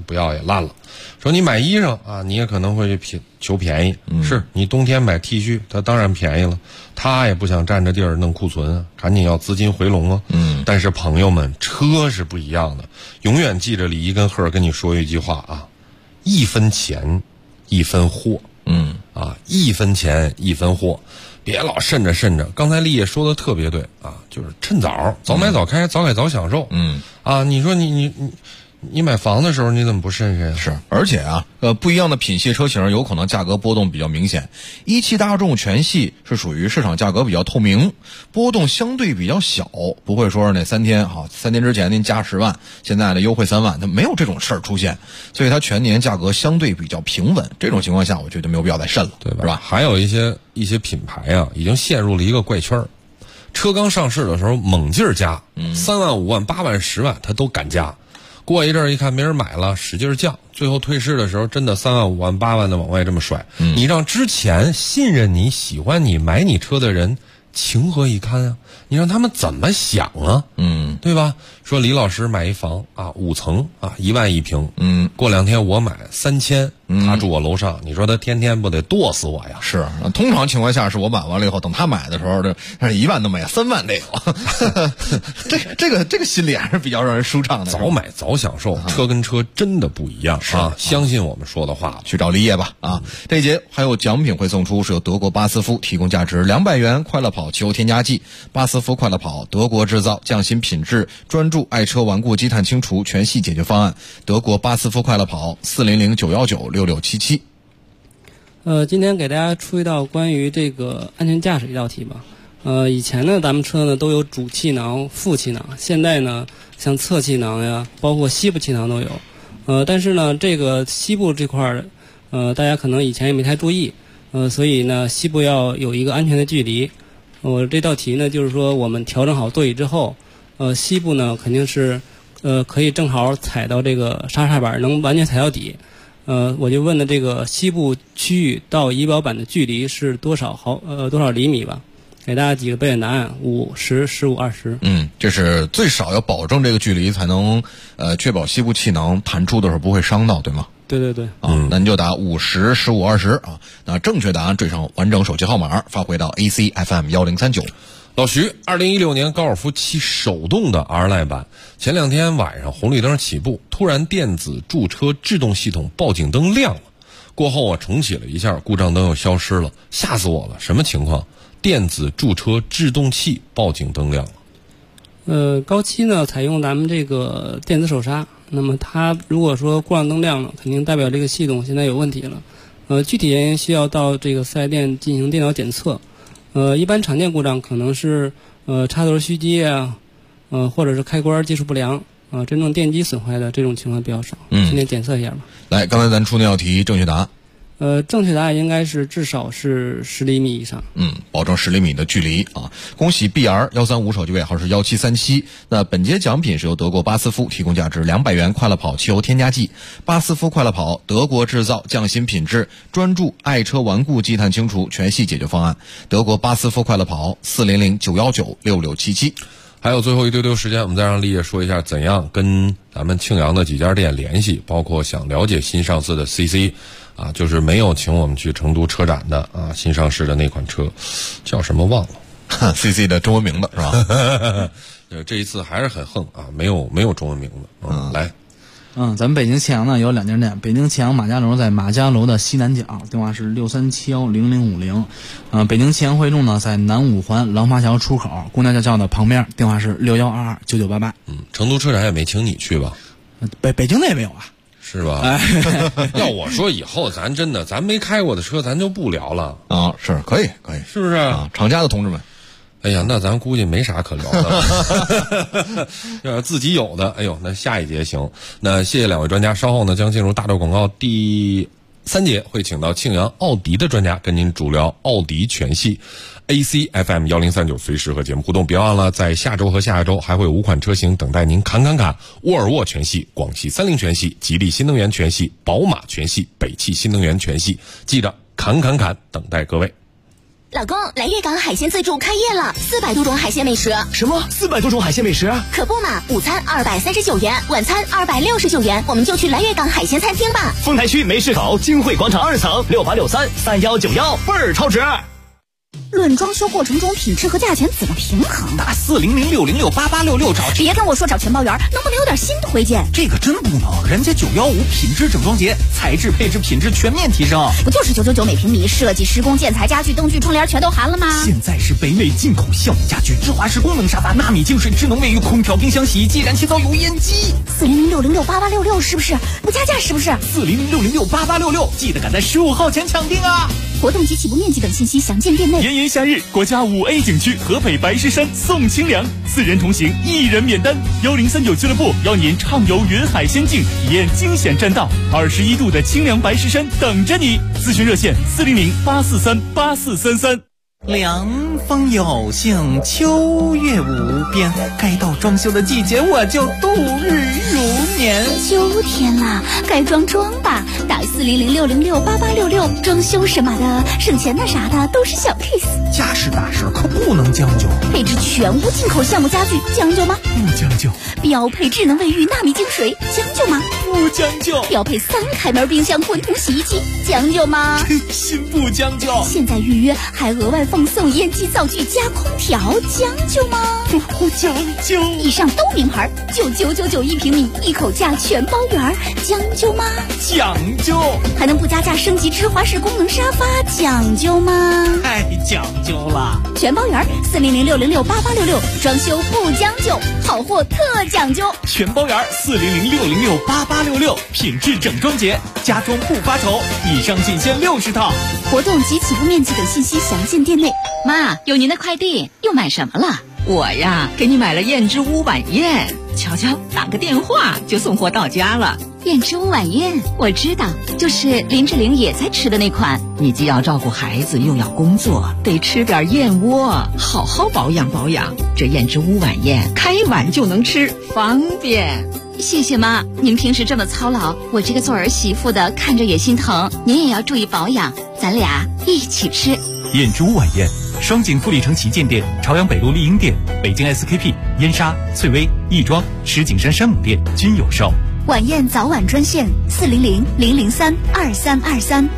不要也烂了。说你买衣裳啊，你也可能会去求便宜，是你冬天买 T 恤，它当然便宜了，他也不想占着地儿弄库存啊，赶紧要资金回笼啊。但是朋友们，车是不一样的，永远记着李毅跟赫跟你说一句话啊，一分钱一分货，一分钱一分货，别老慎着。刚才立业说的特别对啊，就是趁早买早开，早改早享受。你说你买房的时候你怎么不慎慎？ 是，而且啊，不一样的品系车型有可能价格波动比较明显。17大众全系是属于市场价格比较透明，波动相对比较小，不会说那3天之前您加10万，现在的优惠3万，它没有这种事儿出现，所以它全年价格相对比较平稳。这种情况下，我觉得没有必要再慎了， 对吧？ 是吧？ 还有一些品牌啊，已经陷入了一个怪圈儿。车刚上市的时候猛劲儿加，3万、5万、8万、10万，它都敢加。过一阵儿一看没人买了，使劲降，最后退市的时候真的3万、5万、8万的往外这么甩。你让之前信任你、喜欢你、买你车的人情何以堪啊？你让他们怎么想啊？对吧？说李老师买一房啊，5层啊，1万1平。过2天我买3000，他住我楼上，你说他天天不得剁死我呀？ 是，通常情况下是我买完了以后，等他买的时候，这1万都没有，3万得有。这个心理还是比较让人舒畅的。 早买早享受，车跟车真的不一样啊！相信我们说的话， 去找立业吧啊！这一节还有奖品会送出，是由德国巴斯夫提供价值200元快乐跑汽油添加剂。巴斯夫快乐跑，德国制造，匠心品质，专注爱车顽固积碳清除全系解决方案。德国巴斯夫快乐跑，400-919-6677。 今天给大家出一道关于这个安全驾驶一道题吧。以前呢，咱们车呢都有主气囊、副气囊，现在呢，像侧气囊呀，包括膝部气囊都有。但是呢，这个膝部这块儿，大家可能以前也没太注意，所以呢，膝部要有一个安全的距离。这道题呢，就是说我们调整好座椅之后，膝部呢肯定是，可以正好踩到这个刹车板，能完全踩到底。我就问的这个膝部区域到仪表板的距离是多少厘米吧？给大家几个备选答案：5、10、15、20。 这是最少要保证这个距离，才能确保膝部气囊弹出的时候不会伤到，对吗？ 对那您就答5、10、15、20啊。那正确答案缀上完整手机号码，发回到 ACFM 1039。 老徐，2016年高尔夫7手动的 R-Line 版，前2天晚上红绿灯起步，突然电子驻车制动系统报警灯亮了，过后我重启了一下，故障灯又消失了，吓死我了！什么情况？电子驻车制动器报警灯亮了。 高7呢采用咱们这个电子手刹，那么它如果说故障灯亮了，肯定代表这个系统现在有问题了。具体原因需要到这个四S店进行电脑检测。一般常见故障可能是插头虚接啊，或者是开关技术不良真正电机损坏的这种情况比较少。今天检测一下吧。 来，刚才咱出那道题正确答案。 正确答案应该是至少是10厘米以上。 保证10厘米的距离啊！恭喜 BR135手机尾号是1737。那本节奖品是由德国巴斯夫提供价值200元快乐跑汽油添加剂。巴斯夫快乐跑，德国制造，匠心品质，专注爱车顽固积碳清除全系解决方案。德国巴斯夫快乐跑，400-919-6677。 还有最后一丢丢时间，我们再让立业说一下怎样跟咱们庆阳的几家店联系，包括想了解新上市的 CC。就是没有请我们去成都车展的新上市的那款车叫什么忘了 CC 的中文名字是吧？ 这一次还是很横没有中文名字。来， 咱们北京庆阳呢有2家店，北京庆阳马家楼在马家楼的西南角，电话是63710050。北京庆阳汇众呢在南五环廊坊桥出口公交驾校的旁边，电话是61229988。 成都车展也没请你去吧？ 北京的也没有啊。 是吧？要我说以后咱没开过的车咱就不聊了是可以， 是不是？ 厂家的同志们， 哎呀，那咱估计没啥可聊的。要是自己有的，哎呦，那下一节行。那谢谢2位专家，稍后呢将进入大豆广告第3节，会请到庆阳奥迪的专家跟您主聊奥迪全系。ACFM 1039随时和节目互动，别忘了在下周和下下周还会有5款车型等待您砍。沃尔沃全系、广汽30全系、吉利新能源全系、宝马全系、北汽新能源全系，记着砍，等待各位。 老公，来粤港海鲜自助开业了，400多种海鲜美食。 什么400多种海鲜美食？ 可不嘛，午餐239元，晚餐269元，我们就去来粤港海鲜餐厅吧。 丰台区梅市口金汇广场2层68633191，倍儿超值。 论装修过程中品质和价钱怎么平衡？ 打40066688866找。 别跟我说找全包圆，能不能有点新推荐？ 这个真不能，人家915品质整装节，材质配置品质全面提升。 不就是999每平米，设计施工建材家具灯具窗帘全都含了吗？ 现在是北美进口橡木家具，芝华士功能沙发，纳米净水智能卫浴，空调冰箱洗衣机，燃气灶油烟机。 40066688866是不是？不加价是不是 ？40066688866，记得赶在15号前抢定啊！ 活动及起步面积等信息详见店内。 炎炎夏日，国家5A 景区合肥白石山送清凉，4人同行1人免单。1039俱乐部邀您畅游云海仙境，体验惊险栈道，21度的清凉白石山等着你。咨询热线400-843-8433。 凉风有幸，秋月无边，该到装修的季节，我就度日如年。 秋天啦，该装吧，打40066688866，装修什么的，省钱的啥的都是小 case。 家事大事可不能将就， 配置全屋进口橡木家具，将就吗？ 不将就。 标配智能卫浴纳米净水，将就吗？ 不将就。 标配3开门冰箱滚筒洗衣机，将就吗？ 真心不将就。 现在预约还额外奉送烟机灶具加空调，将就吗？ 不将就。 以上都名牌，9999一平米，一口价全包圆，将就吗？ 讲究。 还能不加价升级芝华士功能沙发，讲究吗？ 太讲究了。 全包圆，40066688866，装修不将就，好货特讲究。 全包圆，40066688866，品质整装节，家装不发愁。以上仅限60套。 活动及起步面积等信息详见店内。 妈，有您的快递，又买什么了？我呀，给你买了燕之屋晚宴，瞧瞧，打个电话就送货到家了。 燕之屋晚宴，我知道，就是林志玲也在吃的那款。 你既要照顾孩子，又要工作，得吃点燕窝，好好保养保养。这燕之屋晚宴，开碗就能吃，方便。 谢谢妈，您平时这么操劳，我这个做儿媳妇的看着也心疼。您也要注意保养，咱俩一起吃。 燕之屋晚宴，双井富力城旗舰店、朝阳北路丽婴店、北京 SKP、燕莎、翠微、亦庄、石景山山姆店均有售。 晚宴早晚专线400-003-2323。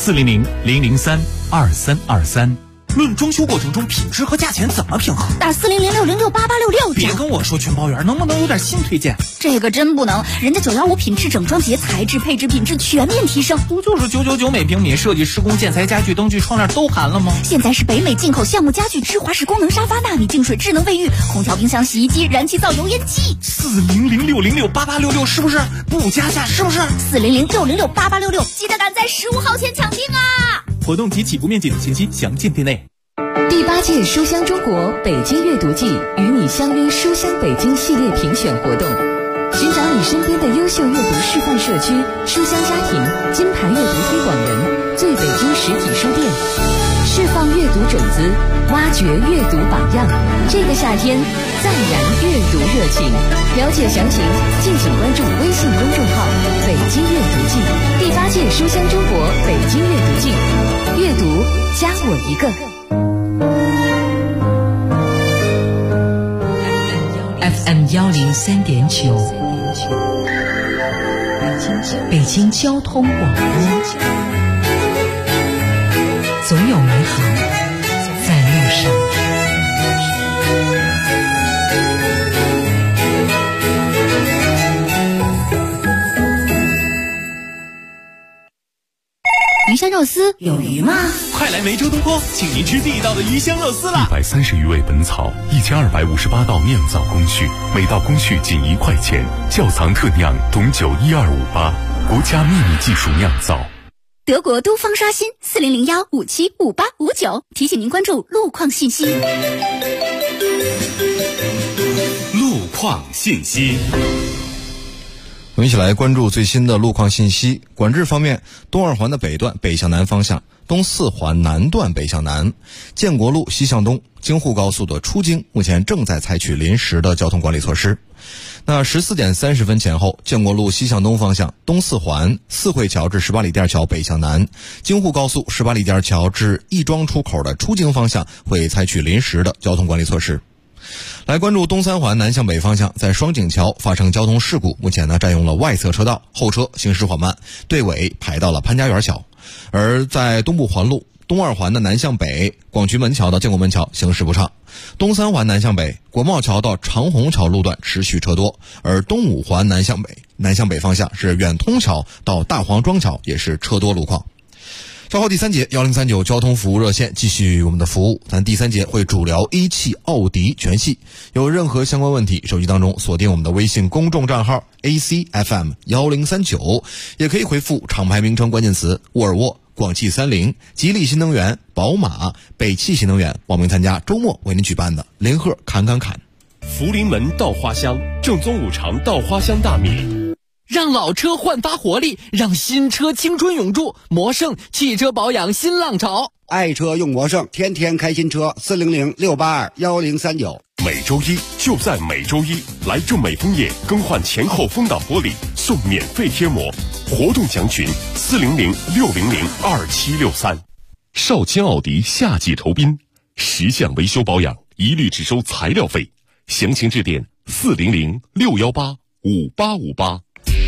400-003-2323。论装修过程中品质和价钱怎么平衡？ 打40066688866。 别跟我说全包圆，能不能有点新推荐？ 这个真不能，人家915品质整装节，材质配置品质全面提升。 不就是999每平米，设计施工建材家具灯具窗帘都含了吗？ 现在是北美进口橡木家具，芝华士功能沙发，纳米净水智能卫浴，空调冰箱洗衣机，燃气灶油烟机。 40066688866是不是？不加价是不是 ？40066688866，记得赶在15号前抢定啊！ 活动及起步面积等信息详见店内。 第8届书香中国北京阅读季与你相约书香北京系列评选活动，寻找你身边的优秀阅读示范社区、书香家庭、金牌阅读推广人、最北京实体书店，释放阅读种子，挖掘阅读榜样。这个夏天，再燃阅读热情。了解详情，敬请关注微信公众号“北京阅读季”。第8届书香中国北京阅读季，阅读加我一个。FM 103.9，北京交通广播，总有美好在路上。 鱼香肉丝有鱼吗？ 快来梅州东坡，请您吃地道的鱼香肉丝啦 ！130余味本草，1258道酿造工序，每道工序仅1块钱。窖藏特酿董酒12588，国家秘密技术酿造。 德国都方刷新40015755859，提醒您关注路况信息。 路况信息。 我们一起来关注最新的路况信息。管制方面，东2环的北段北向南方向，东4环南段北向南，建国路西向东，京沪高速的出京目前正在采取临时的交通管理措施。 那14点30分前后，建国路西向东方向东四环四惠桥至18里店桥北向南，京沪高速18里店桥至亦庄出口的出京方向会采取临时的交通管理措施。来关注东三环南向北方向，在双井桥发生交通事故，目前呢占用了外侧车道，后车行驶缓慢，队尾排到了潘家园桥。而在东部环路东二环的南向北，广渠门桥到建国门桥行驶不畅；东三环南向北，国贸桥到长虹桥路段持续车多；而东五环南向北方向是远通桥到大黄庄桥也是车多路况。稍后第三节1039交通服务热线继续我们的服务，咱第三节会主聊一汽奥迪全系，有任何相关问题，手机当中锁定我们的微信公众账号 ACFM1039，也可以回复厂牌名称关键词沃尔沃、广汽30、吉利新能源、宝马、北汽新能源，报名参加周末为您举办的联合侃。 福临门稻花香，正宗五常稻花香大米。 让老车焕发活力，让新车青春永驻。魔盛汽车保养新浪潮， 爱车用魔盛，天天开新车，400-682-1039。 每周一就在每周一，来正美枫叶更换前后风挡玻璃送免费贴膜，活动详询400-600-2763。少卿奥迪夏季酬宾，10项维修保养一律只收材料费，详情致电400-618-5858。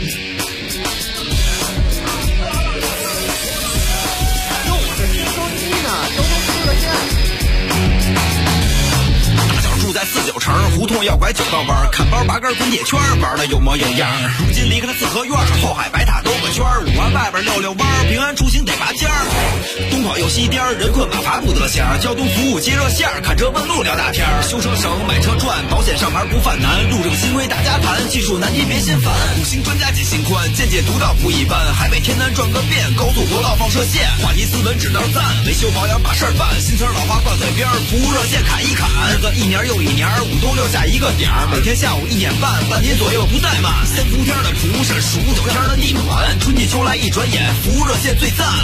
住在49城，胡同要拐9道弯，看包拔根滚铁圈，玩的有模有样。如今离开了四合院，后海白塔兜个圈，5环外边溜弯，平安出行得拔尖儿。东跑又西颠，人困马乏不得闲，交通服务接热线，看车问路聊大天，修车省买车赚，保险上牌不犯难，路政新规大家谈，技术难题别心烦，五星专家解心宽，见解独到不一般，海北天南转个遍，高速国道放射线，话题斯文指道赞，维修保养把事儿办，新词老话挂嘴边，服务热线砍一砍，日子一年又一年，5东6下一个点儿，每天下午1点半，半年左右不怠慢。3伏天的厨师，15天的地暖，春季秋来一转眼，服务热线最赞。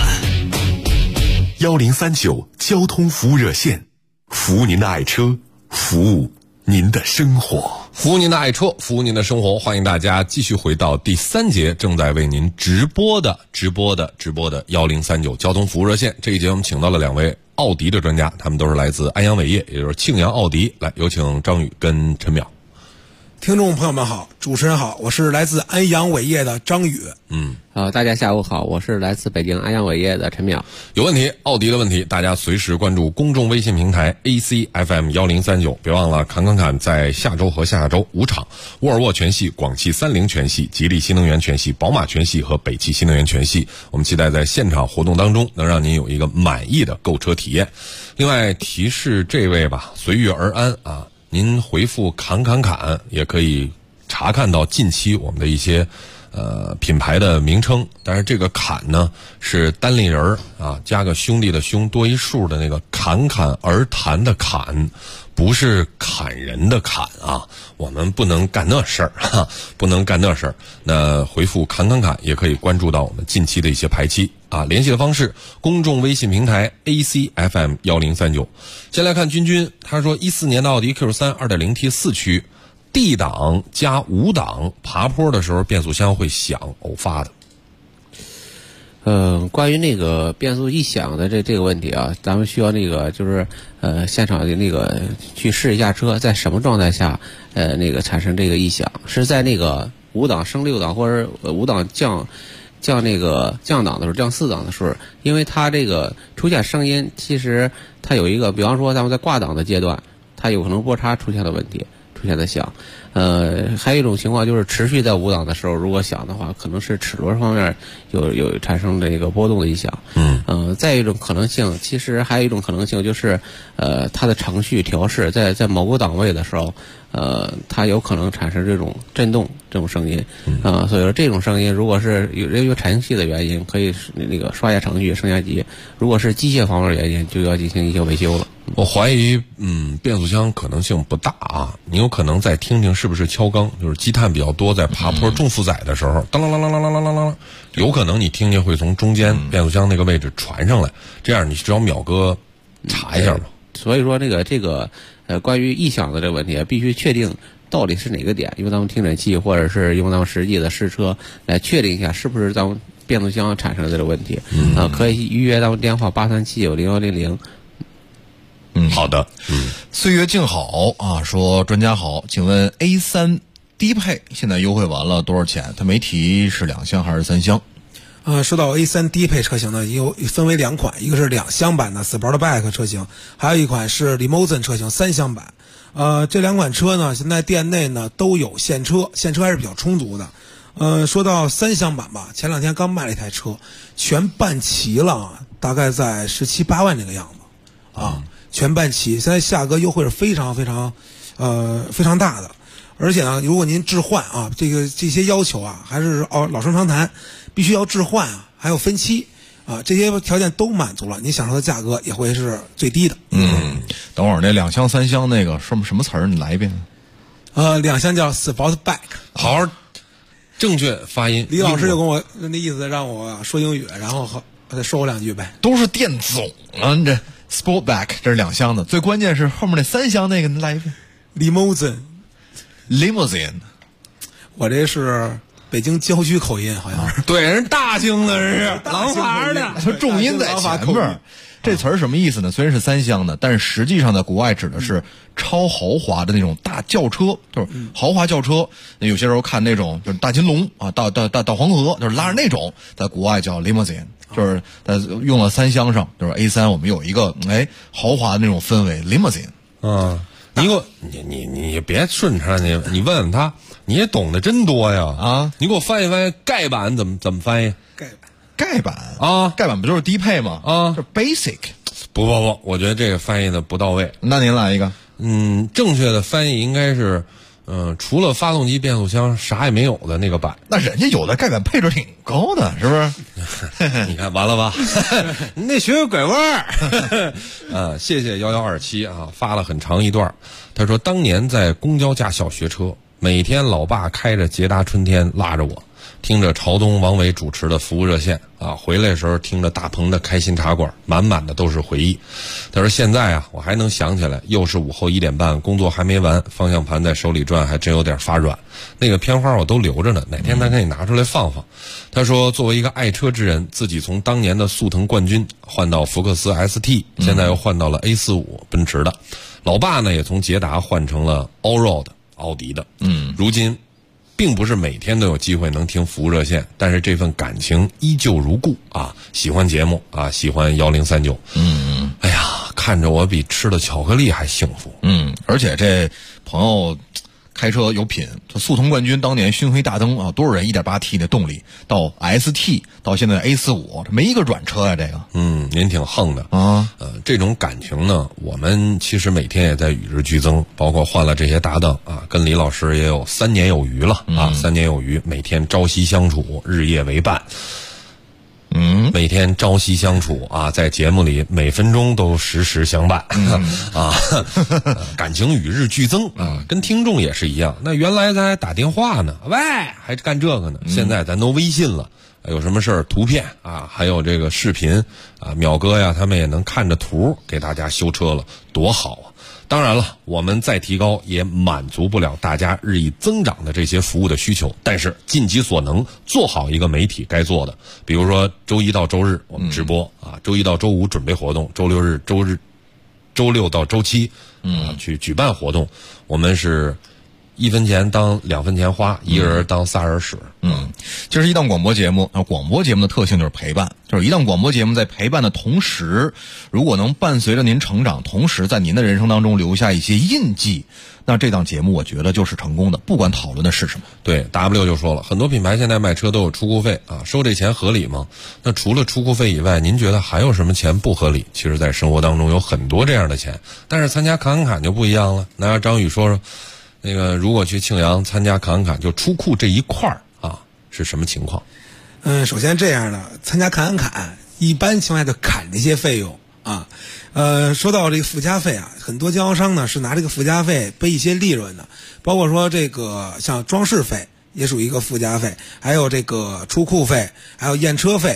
1039交通服务热线，服务您的爱车，服务您的生活， 服务您的爱车，服务您的生活。欢迎大家继续回到第3节正在为您直播的1039交通服务热线。这一节我们请到了2位奥迪的专家，他们都是来自安阳伟业，也就是庆阳奥迪。来，有请张宇跟陈淼。 听众朋友们好，主持人好，我是来自安阳伟业的张宇。 大家下午好，我是来自北京安阳伟业的陈淼。 有问题，奥迪的问题，大家随时关注公众微信平台 ACFM1039，别忘了侃在下周和下周5场，沃尔沃全系、广汽30全系、吉利新能源全系、宝马全系和北汽新能源全系。我们期待在现场活动当中能让您有一个满意的购车体验。另外提示这位吧，随遇而安啊，您回复侃也可以查看到近期我们的一些品牌的名称，但是这个侃呢是单立人啊，加个兄弟的兄多一数的那个侃而谈的侃，不是砍人的砍啊，我们不能干那事儿哈，不能干那事儿。那回复侃也可以关注到我们近期的一些排期啊。联系的方式，公众微信平台 ACFM1039。先来看君，他说14年的奥迪 Q3 2.0T 4驱。D 档加5档爬坡的时候变速箱会响，偶发的。 关于那个变速一响的这个问题啊，咱们需要那个就是现场的那个去试一下车在什么状态下那个产生这个异响，是在那个5档升6档或者5档降那个降档的时候，降4档的时候，因为它这个出现声音，其实它有一个，比方说咱们在挂档的阶段，它有可能波差出现的问题。出现的响，还有一种情况就是持续在5档的时候，如果响的话，可能是齿轮方面有产生这个波动的异响。再一种可能性，其实还有一种可能性就是，它的程序调试在某个档位的时候，它有可能产生这种震动这种声音。所以说这种声音如果是有产生器的原因，可以那个刷下程序升下级；如果是机械方面原因，就要进行一些维修了。 我怀疑，变速箱可能性不大啊。你有可能再听听是不是敲缸，就是积碳比较多，在爬坡重负载的时候，当啷啷啷啷啷啷啷，有可能你听见会从中间变速箱那个位置传上来，这样你只要淼哥查一下吧。 所以说这个关于异响的这个问题，必须确定到底是哪个点，用咱们听诊器或者是用咱们实际的试车来确定一下是不是咱们变速箱产生了这个问题。可以预约咱们电话83790100。 好的。岁月静好啊，说专家好，请问 A3 低配现在优惠完了多少钱？他没提是2厢还是3厢。 说到 A3 低配车型呢，分为2款，一个是2厢版的 Sportback 车型，还有一款是 Limousine 车型3厢版。这2款车呢，现在店内呢都有现车还是比较充足的。说到3厢版吧，前2天刚卖了一台车，全办齐了，大概在17、18万这个样子啊，全办齐。现在价格优惠是非常非常大的。而且呢，如果您置换啊，这些要求啊，还是老生常谈，必须要置换啊，还有分期啊，这些条件都满足了，你享受的价格也会是最低的。 等会儿那2厢3厢那个什么词儿，你来一遍。 2厢叫 Sportback， 好好正确发音。 李老师就跟我那意思让我说英语，然后再说我2句呗。 都是店总啊，你这 Sportback 这是2厢的，最关键是后面那3厢那个，你来一遍。Limousine， 我这是北京郊区口音，好像是。 对，人大兴的，这是廊坊的， 说重音在前面。这词儿什么意思呢？虽然是3厢的，但是实际上在国外指的是超豪华的那种大轿车，就是豪华轿车。有些时候看那种就是大金龙啊，到黄河，就是拉着那种，在国外叫 limousine， 就是用了3厢上，就是 A3 我们有一个豪华的那种氛围 limousine。 你给我，你别顺着你问问他，你也懂得真多呀啊！你给我翻译翻译，盖板怎么翻译？ 盖板啊，盖板不就是低配吗？啊，就是 basic。 不，我觉得这个翻译的不到位。 那您来一个。 正确的翻译应该是，除了发动机、变速箱啥也没有的那个板。 那人家有的盖板配置挺高的，是不是？ 你看完了吧？你得学学拐弯儿。谢谢1127啊，发了很长一段。他说当年在公交驾校学车，每天老爸开着捷达春天拉着我，听着朝东王伟主持的服务热线啊，回来的时候听着大鹏的开心茶馆，满满的都是回忆。他说现在啊，我还能想起来，又是午后1点半，工作还没完，方向盘在手里转，还真有点发软。那个片花我都留着呢，哪天咱可以拿出来放放。他说作为一个爱车之人，自己从当年的速腾冠军换到福克斯 ST， 现在又换到了 A45 奔驰的。老爸呢也从捷达换成了 Allroad 奥迪的。如今并不是每天都有机会能听服务热线，但是这份感情依旧如故啊！喜欢节目啊，喜欢1039。哎呀，看着我比吃了巧克力还幸福。 而且这朋友开车有品，这速腾冠军当年熏黑大灯啊，多少人 1.8T 的动力到 ST 到现在 A45， 这没一个软车呀，这个。 您挺横的啊。这种感情呢，我们其实每天也在与日俱增，包括换了这些搭档啊，跟李老师也有3年有余了啊，3年有余，每天朝夕相处，日夜为伴。每天朝夕相处啊，在节目里每分钟都时时相伴啊，感情与日俱增啊，跟听众也是一样。那原来咱还打电话呢，喂，还干这个呢，现在咱都微信了。有什么事儿图片啊，还有这个视频啊，淼哥呀他们也能看着图给大家修车了，多好啊！当然了，我们再提高也满足不了大家日益增长的这些服务的需求，但是尽己所能做好一个媒体该做的。比如说周一到周日我们直播啊，周一到周五准备活动，周六到周七去举办活动，我们是1分钱当2分钱花，一个人当仨人使。 这是一档广播节目，广播节目的特性就是陪伴，就是一档广播节目在陪伴的同时，如果能伴随着您成长，同时在您的人生当中留下一些印记，那这档节目我觉得就是成功的，不管讨论的是什么。 对 W 就说了，很多品牌现在卖车都有出库费啊，收这钱合理吗？那除了出库费以外，您觉得还有什么钱不合理？其实在生活当中有很多这样的钱，但是参加侃侃就不一样了。那让张宇说说，那个如果去庆阳参加侃侃，就出库这一块儿啊，是什么情况？ 首先这样的，参加侃侃一般情况下就砍这些费用啊。说到这个附加费啊，很多经销商呢是拿这个附加费背一些利润的，包括说这个像装饰费也属于一个附加费，还有这个出库费，还有验车费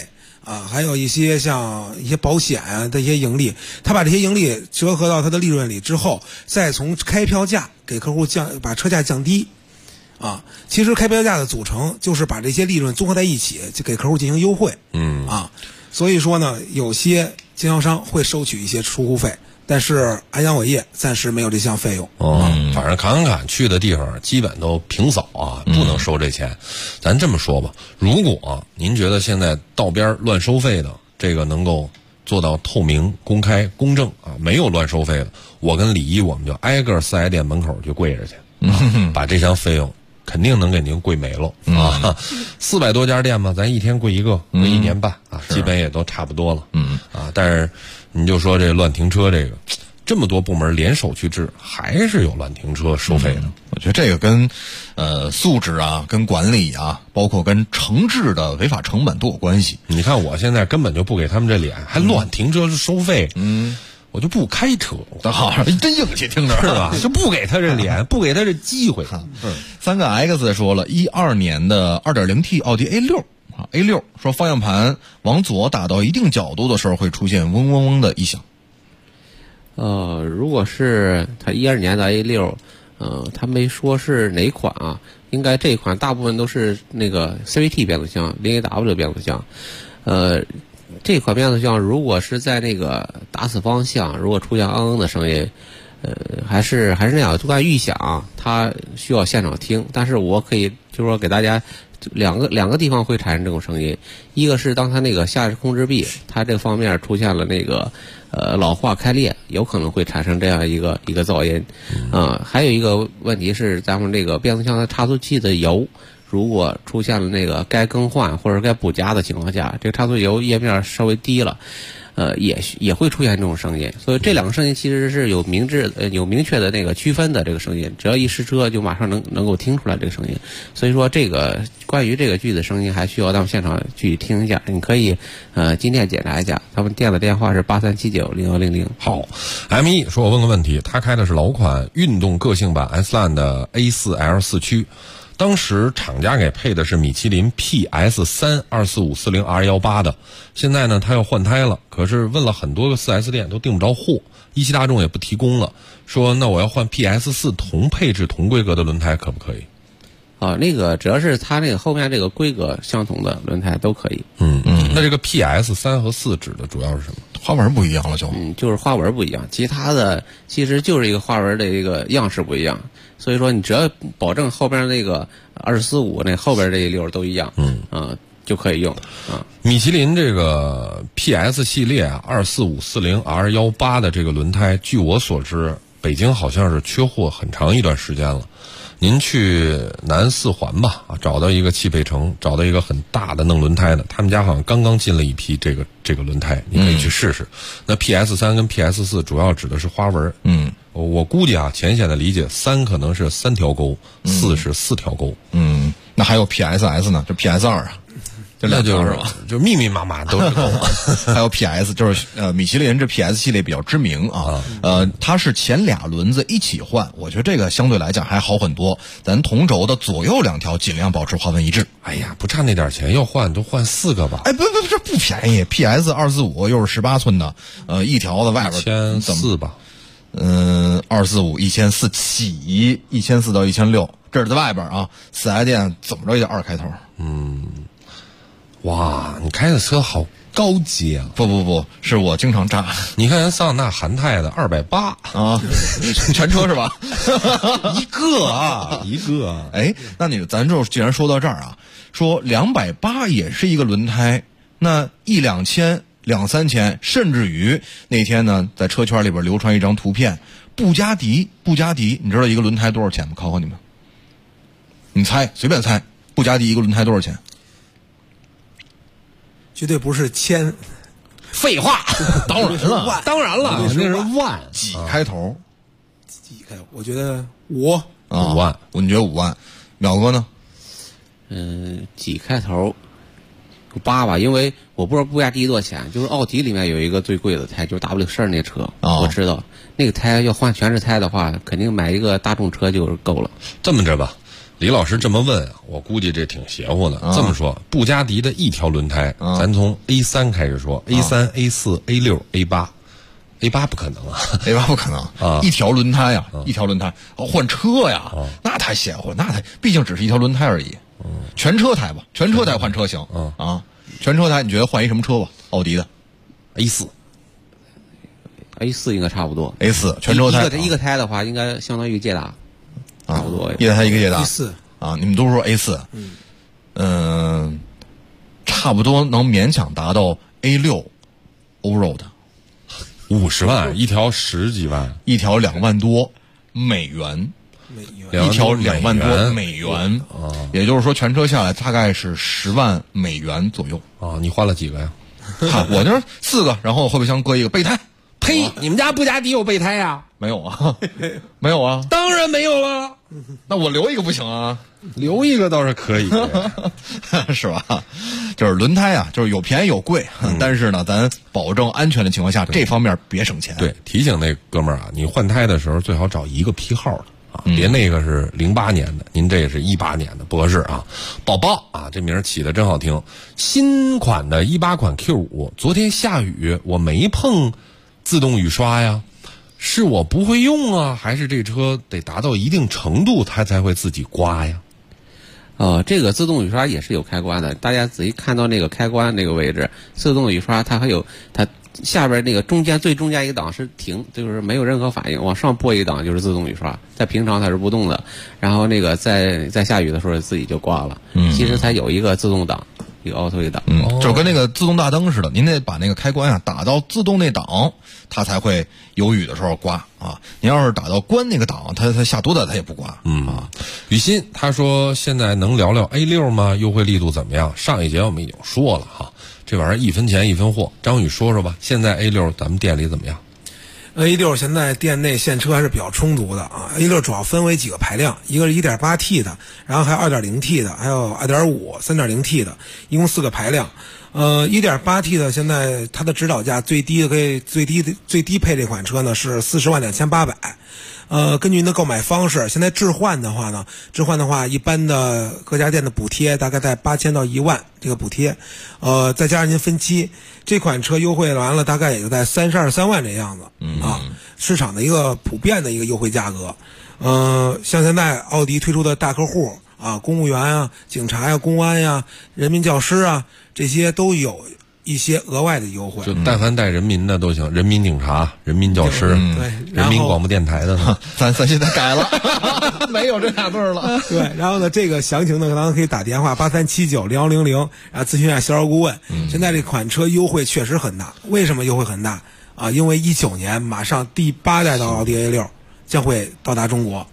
啊，还有一些像一些保险啊的一些盈利，他把这些盈利折合到他的利润里之后，再从开票价给客户把车价降低。啊，其实开票价的组成就是把这些利润综合在一起，就给客户进行优惠。所以说呢，有些经销商会收取一些出户费，但是安阳伟业暂时没有这项费用。 反正侃去的地方基本都平扫啊，不能收这钱。咱这么说吧，如果您觉得现在道边乱收费的这个能够做到透明、公开、公正啊，没有乱收费的，我跟李一我们就挨个4S店门口去跪着去，把这项费用肯定能给您跪没了啊！400多家店嘛，咱一天跪一个，跪1年半啊，基本也都差不多了。但是你就说这乱停车这么多部门联手去治，还是有乱停车收费的。 我觉得这个跟素质啊、跟管理啊，包括跟惩治的违法成本都有关系。 你看我现在根本就不给他们这脸，还乱停车收费。我就不开车， 好，真硬气，听着是吧？就不给他这脸，不给他这机会。 3个 X 说了，12年的 2.0T 奥迪 A6 啊 ，A6 说方向盘往左打到一定角度的时候会出现嗡嗡嗡的异响。 如果是他12年的 A6，他没说是哪款啊？应该这一款大部分都是那个 CVT 变速箱，0AW 变速箱，这款变速箱如果是在那个打死方向，如果出现嗡嗡的声音，还是那样，就按预响，它需要现场听。但是我可以就是说给大家两个地方会产生这种声音，一个是当它那个下控制臂，它这方面出现了那个老化开裂，有可能会产生这样一个噪音。还有一个问题是咱们这个变速箱的差速器的油。如果出现了那个该更换或者该补加的情况下，这个差速油页面稍微低了，也会出现这种声音。所以这两个声音其实是有明确的那个区分的这个声音，只要一试车就马上能够听出来这个声音。所以说这个关于这个句子声音还需要到现场去听一下，你可以今天检查一下，他们店的电话是83790100。 好 ，M1 说我问个问题，他开的是老款运动个性版 S-Line 的 A4L 4驱。当时厂家给配的是米其林 PS3 24540R18的，现在呢他要换胎了，可是问了很多个 4S 店都订不着货，一汽大众也不提供了，说那我要换 PS4 同配置同规格的轮胎可不可以？ 那个只要是它那个后面这个规格相同的轮胎都可以。 那这个 PS3 和4指的主要是什么？ 花纹不一样了就？ 就是花纹不一样，其他的其实就是一个花纹的一个样式不一样。所以说你只要保证后边那个245那后边这一溜都一样，就可以用啊。 米其林这个 PS 系列啊24540R18的这个轮胎，据我所知，北京好像是缺货很长一段时间了。您去南4环吧，找到一个汽配城，找到一个很大的弄轮胎的，他们家好像刚刚进了一批这个轮胎，你可以去试试。那 PS3 跟 PS4 主要指的是花纹。我估计啊，浅显的理解，3可能是3条钩，4是4条钩。 那还有 PSS 呢？就 PS2 啊。 那就是吧，就密密麻麻都是钩。 还有 PS， 就是米其林这 PS 系列比较知名啊。它是前俩轮子一起换，我觉得这个相对来讲还好很多。咱同轴的左右2条尽量保持花纹一致。 哎呀，不差那点钱，要换就换4个吧。 不，这不便宜。PS 245又是18寸的，一条的外边 1400吧。 245 1400起，1400到1600，这是在外边啊。4S店怎么着也得2开头。 哇，你开的车好高级啊！ 不，是我经常扎。 你看人桑塔纳韩泰的280 啊，全车是吧？ 一个。 哎，那咱就既然说到这儿啊，说280也是一个轮胎，那1、2千、2、3千，甚至于那天呢，在车圈里边流传一张图片，布加迪，你知道一个轮胎多少钱吗？考考你们，你猜，随便猜，布加迪一个轮胎多少钱？ 绝对不是千， 废话，当然了，那是万， 几开头？ 我觉得5 万， 你觉得5万？淼哥呢？ 几开头？8吧，因为我不知道布加迪多少钱，就是奥迪里面有一个最贵的胎，就是 W12那车，我知道那个胎要换全是胎的话，肯定买一个大众车就够了。 这么着吧， 李老师这么问啊，我估计这挺邪乎的。这么说，布加迪的一条轮胎，咱从 A3 开始说，A3、A4、A6、A8 不可能啊 ，A8 不可能啊！一条轮胎呀，一条轮胎换车呀，那太邪乎，那毕竟只是一条轮胎而已。全车胎吧，全车胎换车型啊，全车胎你觉得换一什么车吧？奥迪的 A4 应该差不多。 A4 全车胎一个胎的话，应该相当于捷达，差不多。 一个胎一个捷达 A4 啊，你们都说 A4，差不多能勉强达到 A6 欧肉的。 50万一条，10几万， 一条2万多美元，一条2万多美元，也就是说全车下来大概是10万美元左右啊。你换了几个呀？ 我就是4个，然后后备箱搁一个备胎。 呸！你们家布加迪有备胎呀？ 没有啊，没有啊， 当然没有了。 那我留一个不行啊？ 留一个倒是可以， 是吧？就是轮胎啊，就是有便宜有贵，但是呢，咱保证安全的情况下，这方面别省钱。 对，提醒那哥们儿啊，你换胎的时候最好找一个批号的啊，别那个是08年的，您这也是18年的，不合适啊。宝宝啊，这名起的真好听。新款的18款 Q5，昨天下雨，我没碰自动雨刷呀。是我不会用啊，还是这车得达到一定程度它才会自己刮呀？ 这个自动雨刷也是有开关的，大家仔细看到那个开关那个位置，自动雨刷它还有它下边那个最中间一个档是停，就是没有任何反应，往上拨一个档就是自动雨刷，在平常它是不动的，然后那个在下雨的时候自己就刮了。其实它有一个自动档。一个auto一档， 就跟那个自动大灯似的，您得把那个开关啊打到自动那档，它才会有雨的时候刮啊。您要是打到关那个档，它下多大它也不刮。 雨欣他说现在能聊聊 A6 吗？优惠力度怎么样？上一节我们已经说了哈，这玩意儿1分钱1分货。张宇说说吧，现在 A6 咱们店里怎么样 ？A6 现在店内现车还是比较充足的啊。A6 主要分为几个排量，一个是 1.8T 的，然后还有 2.0T 的，还有 2.5、3.0T 的，一共4个排量。1.8T 的现在它的指导价最低配这款车呢是402800。根据您的购买方式，现在置换的话，一般的各家店的补贴大概在8000到1万这个补贴，再加上您分期，这款车优惠完了大概也就在32、3万这样子啊，市场的一个普遍的一个优惠价格。像现在奥迪推出的大客户啊，公务员啊、警察呀、公安呀、人民教师啊，这些都有一些额外的优惠， 就但凡带人民的都行，人民警察、人民教师、 对， 人民广播电台的呢， 咱现在改了，没有这俩字了。 对，然后呢，这个详情呢，咱可以打电话83790100，然后咨询一下销售顾问。现在这款车优惠确实很大，为什么优惠很大啊？因为19年马上第8代的奥迪 A6将会到达中国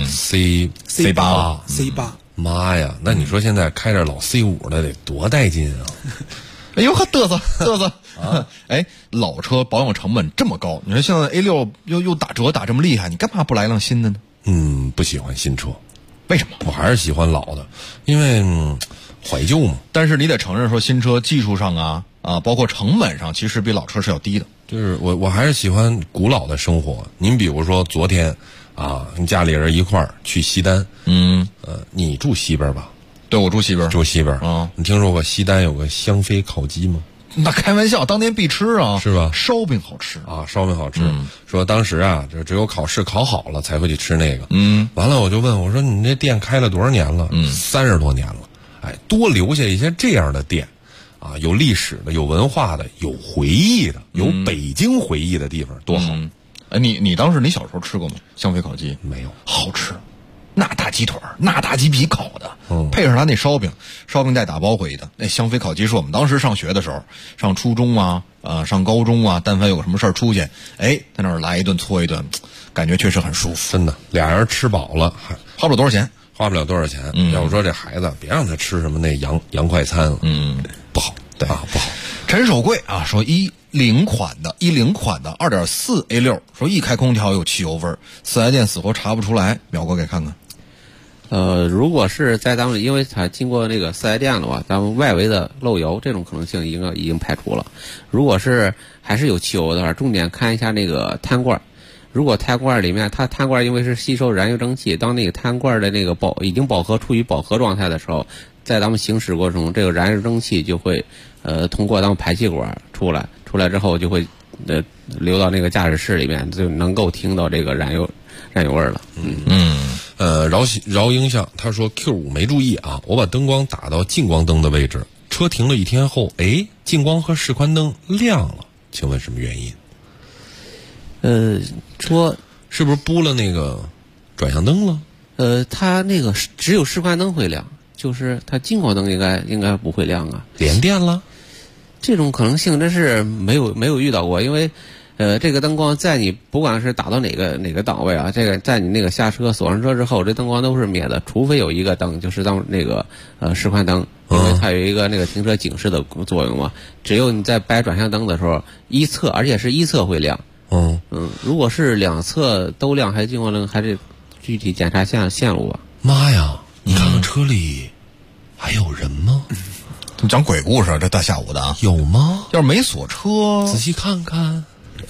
C8。妈呀，那你说现在开着老 C5 的得多带劲啊！ 哎呦呵，嘚瑟啊！哎，老车保养成本这么高，你说现在 A6 又打折打这么厉害，你干嘛不来辆新的呢？ 不喜欢新车， 为什么？ 我还是喜欢老的，因为怀旧嘛。 但是你得承认说，新车技术上啊，包括成本上，其实比老车是要低的。 就是我还是喜欢古老的生活。您比如说昨天啊，跟家里人一块儿去西单，你住西边吧？ 对，我住西边。 住西边啊？你听说过西单有个香妃烤鸡吗？ 那开玩笑，当年必吃啊， 是吧？ 烧饼好吃啊，烧饼好吃。说当时啊，这只有考试考好了才会去吃那个。完了我就问我说：“你这店开了多少年了？”30多年了。哎，多留下一些这样的店，啊，有历史的，有文化的，有回忆的，有北京回忆的地方，多好。 哎，你当时你小时候吃过吗？香妃烤鸡没有， 好吃。那大鸡腿，那大鸡皮烤的，配上它那烧饼带打包回的。那香妃烤鸡是我们当时上学的时候，上初中啊，上高中啊，但凡有个什么事儿出去，哎，在那儿来一顿搓一顿，感觉确实很舒服。 真的，俩人吃饱了， 花不了多少钱。 要不说这孩子别让他吃什么那洋快餐了，不好，对啊，不好。 陈守贵啊说10款的2.4 A6 说一开空调有汽油味儿，4S店死活查不出来，淼哥给看看。 如果是在咱们，因为它经过那个4S店的话，咱们外围的漏油这种可能性已经排除了。如果是还是有汽油的话，重点看一下那个碳罐， 如果碳罐里面，它碳罐因为是吸收燃油蒸汽，当那个碳罐的那个已经饱和处于饱和状态的时候，在咱们行驶过程中，这个燃油蒸汽就会通过咱们排气管出来之后就会流到那个驾驶室里面，就能够听到这个燃油味了。 饶英相他说 Q5 没注意啊，我把灯光打到近光灯的位置，车停了1天后，近光和示宽灯亮了，请问什么原因？ 说是不是布了那个转向灯了？ 它那个只有示宽灯会亮，就是它近光灯应该不会亮啊。 连电了？ 这种可能性真是没有遇到过，因为这个灯光在你不管是打到哪个档位啊，这个在你那个下车锁上车之后，这灯光都是灭的，除非有一个灯就是当那个示宽灯，因为它有一个那个停车警示的作用嘛。只有你在摆转向灯的时候，而且是一侧会亮。如果是两侧都亮，还是近光灯，还是具体检查线路吧。 妈呀，你看看车里还有人吗？ 讲鬼故事，这大下午的啊， 有吗？ 要是没锁车， 仔细看看。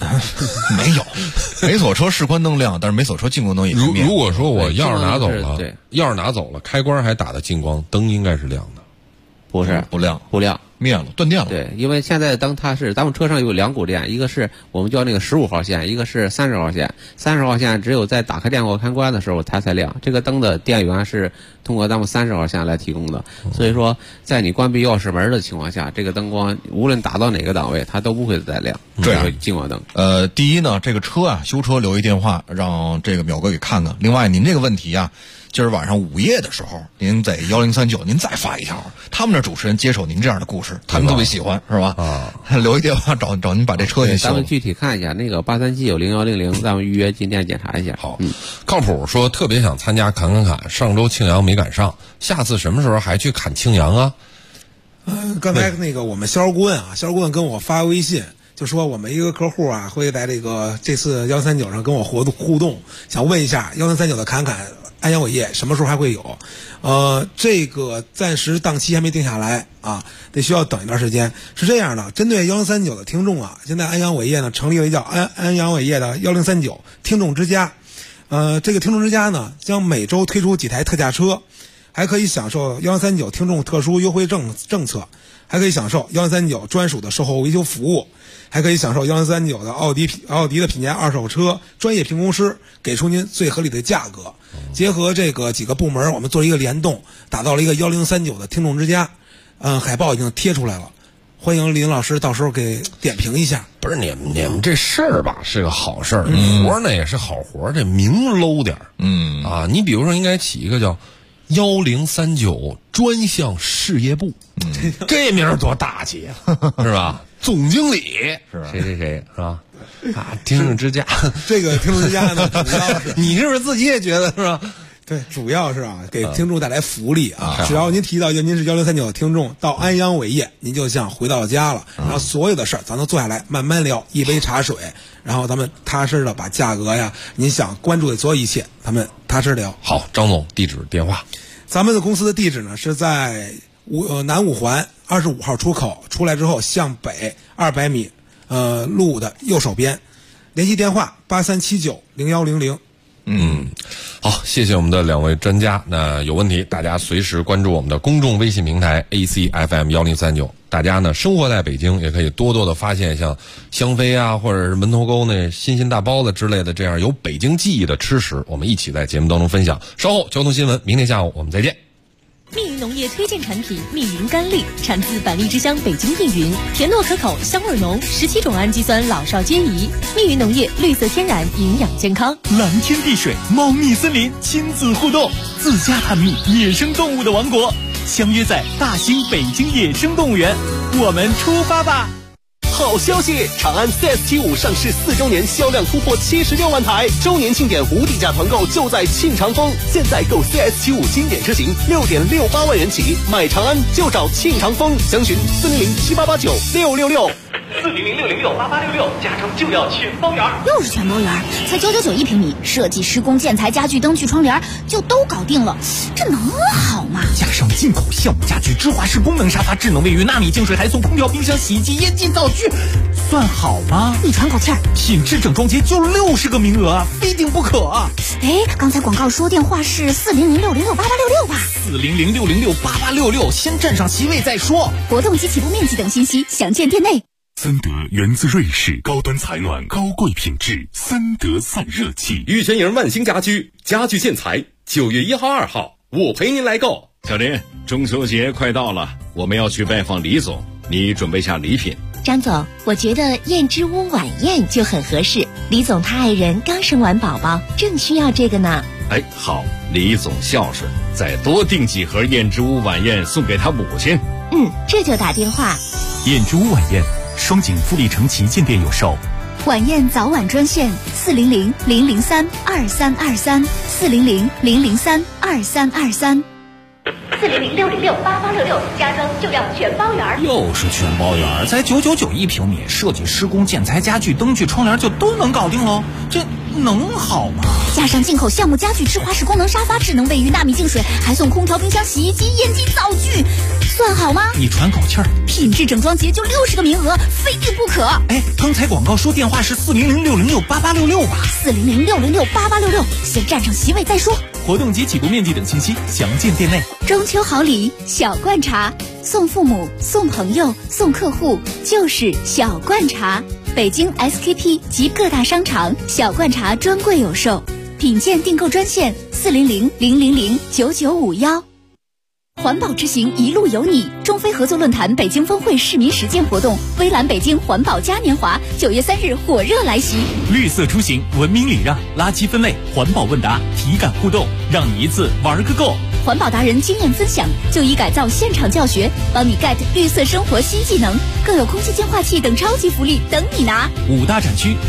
没锁车示宽灯亮，但是没锁车近光灯也是灭。 如果说我钥匙拿走了，开关还打的近光灯，应该是亮的。 不是， 不亮，灭了，断电了。 对，因为现在灯它是咱们车上有2股电，一个是我们叫那个15号线，一个是30号线。30号线只有在打开电话开关的时候它才亮，这个灯的电源是通过咱们30号线来提供的。所以说，在你关闭钥匙门的情况下，这个灯光无论打到哪个档位，它都不会再亮。 这样近光灯。 第一呢，这个车啊，修车留一电话，让这个淼哥给看看。另外，您这个问题啊，今儿晚上午夜的时候，您在1039，您再发一条，他们那主持人接手您这样的故事，他们特别喜欢，是吧？留一电话找您把这车给修了。 咱们具体看一下那个837-0100，咱们预约进店检查一下。 好，靠谱说特别想参加砍，上周庆阳没赶上，下次什么时候还去砍庆阳啊？ 刚才那个我们销售顾问跟我发微信。就说我们一个客户啊，会在这次1039上跟我互动，想问一下1039的砍安阳伟业什么时候还会有？这个暂时档期还没定下来啊，得需要等一段时间。是这样的，针对1039的听众啊，现在安阳伟业呢成立了一叫安阳伟业的1039听众之家。这个听众之家呢，将每周推出几台特价车，还可以享受1039听众特殊优惠政策，还可以享受1039专属的售后维修服务。还可以享受1039的奥迪的品鉴二手车专业评估师给出您最合理的价格。结合这个几个部门，我们做了一个联动，打造了一个1039的听众之家。海报已经贴出来了，欢迎林老师到时候给点评一下。 不是你们这事儿吧，是个好事儿，活呢也是好活，这名搂点你比如说应该起一个叫1039专项事业部，这名儿多大气是吧？总经理是吧？谁是吧？听众之家， 这个听众之家呢，主要是你是不是自己也觉得是吧？ 对，主要是给听众带来福利啊！只要您提到您是1039的听众，到安阳伟业，您就像回到家了。然后所有的事儿咱都坐下来慢慢聊，一杯茶水，然后咱们踏实的把价格呀，您想关注的所有一切，咱们踏实聊。 好，张总，地址电话。 咱们的公司的地址呢是在南五环25号出口出来之后向北200米，路的右手边，联系电话8379-0100。 好，谢谢我们的2位专家。那有问题大家随时关注我们的公众微信平台 ACFM1039。大家呢生活在北京，也可以多多的发现像香妃啊，或者是门头沟那新大包子之类的这样有北京记忆的吃食，我们一起在节目当中分享。稍后交通新闻，明天下午我们再见。 密云农业推荐产品密云甘栗，产自百丽之乡北京密云，甜糯可口，香味浓，17种氨基酸老少皆宜。密云农业绿色天然，营养健康。 蓝天碧水，茂密森林，亲子互动，自家探秘野生动物的王国，相约在大兴北京野生动物园，我们出发吧！ 好消息！长安 CS75 上市4周年，销量突破76万台，周年庆典无底价团购就在庆长丰。现在购 CS75 经典车型6.68万元起，买长安就找庆长丰，详询400-7889-666。 400-606-8866，加州就要全包圆， 又是全包圆，才999一平米，设计、施工、建材、家具、灯具、窗帘就都搞定了，这能好吗？ 加上进口酵母家具、芝华士功能沙发、智能卫浴、纳米净水台送、空调、冰箱、洗衣机、烟机、灶具， 算好吗？ 你喘口气儿。 品质整装节就60个名额，非订不可。 哎，刚才广告说电话是400-606-8866吧 ？400-606-8866，先占上席位再说。 活动及起步面积等信息详见店内。 森德源自瑞士，高端采暖，高贵品质，森德散热器。 玉泉营万兴家居家具建材，9月1号、2号，我陪您来购。 小林，中秋节快到了，我们要去拜访李总，你准备下礼品。 张总，我觉得燕之屋晚宴就很合适。李总他爱人刚生完宝宝，正需要这个呢。 哎，好，李总孝顺，再多订几盒燕之屋晚宴送给他母亲。 这就打电话。 燕之屋晚宴，双井富力城旗舰店有售。 晚宴早晚专线400-003-2323 400-003-2323。 400-606-8866，家装就要全包圆。 又是全包圆，才999一平米，设计、施工、建材、家具、灯具、窗帘就都能搞定喽，这能好吗？ 加上进口橡木家具、智华式功能沙发、智能卫浴、纳米净水，还送空调、冰箱、洗衣机、烟机、灶具，算好吗？ 你喘口气儿。 品质整装节就60个名额，非订不可。 哎，刚才广告说电话是400-606-8866吧 ？400-606-8866，先占上席位再说。 活动及起步面积等信息详见店内。 中秋好礼，小罐茶，送父母、送朋友、送客户，就是小罐茶。北京 SKP 及各大商场小罐茶专柜有售，品鉴订购专线400-000-9951。环保之行一路有你，中非合作论坛北京峰会市民实践活动，微蓝北京环保嘉年华9月3日火热来袭。 绿色出行，文明礼让，垃圾分类，环保问答，体感互动，让你一次玩个够。 环保达人经验分享，就医改造现场教学，帮你 get 绿色生活新技能，更有空气净化器等超级福利等你拿。 5大展区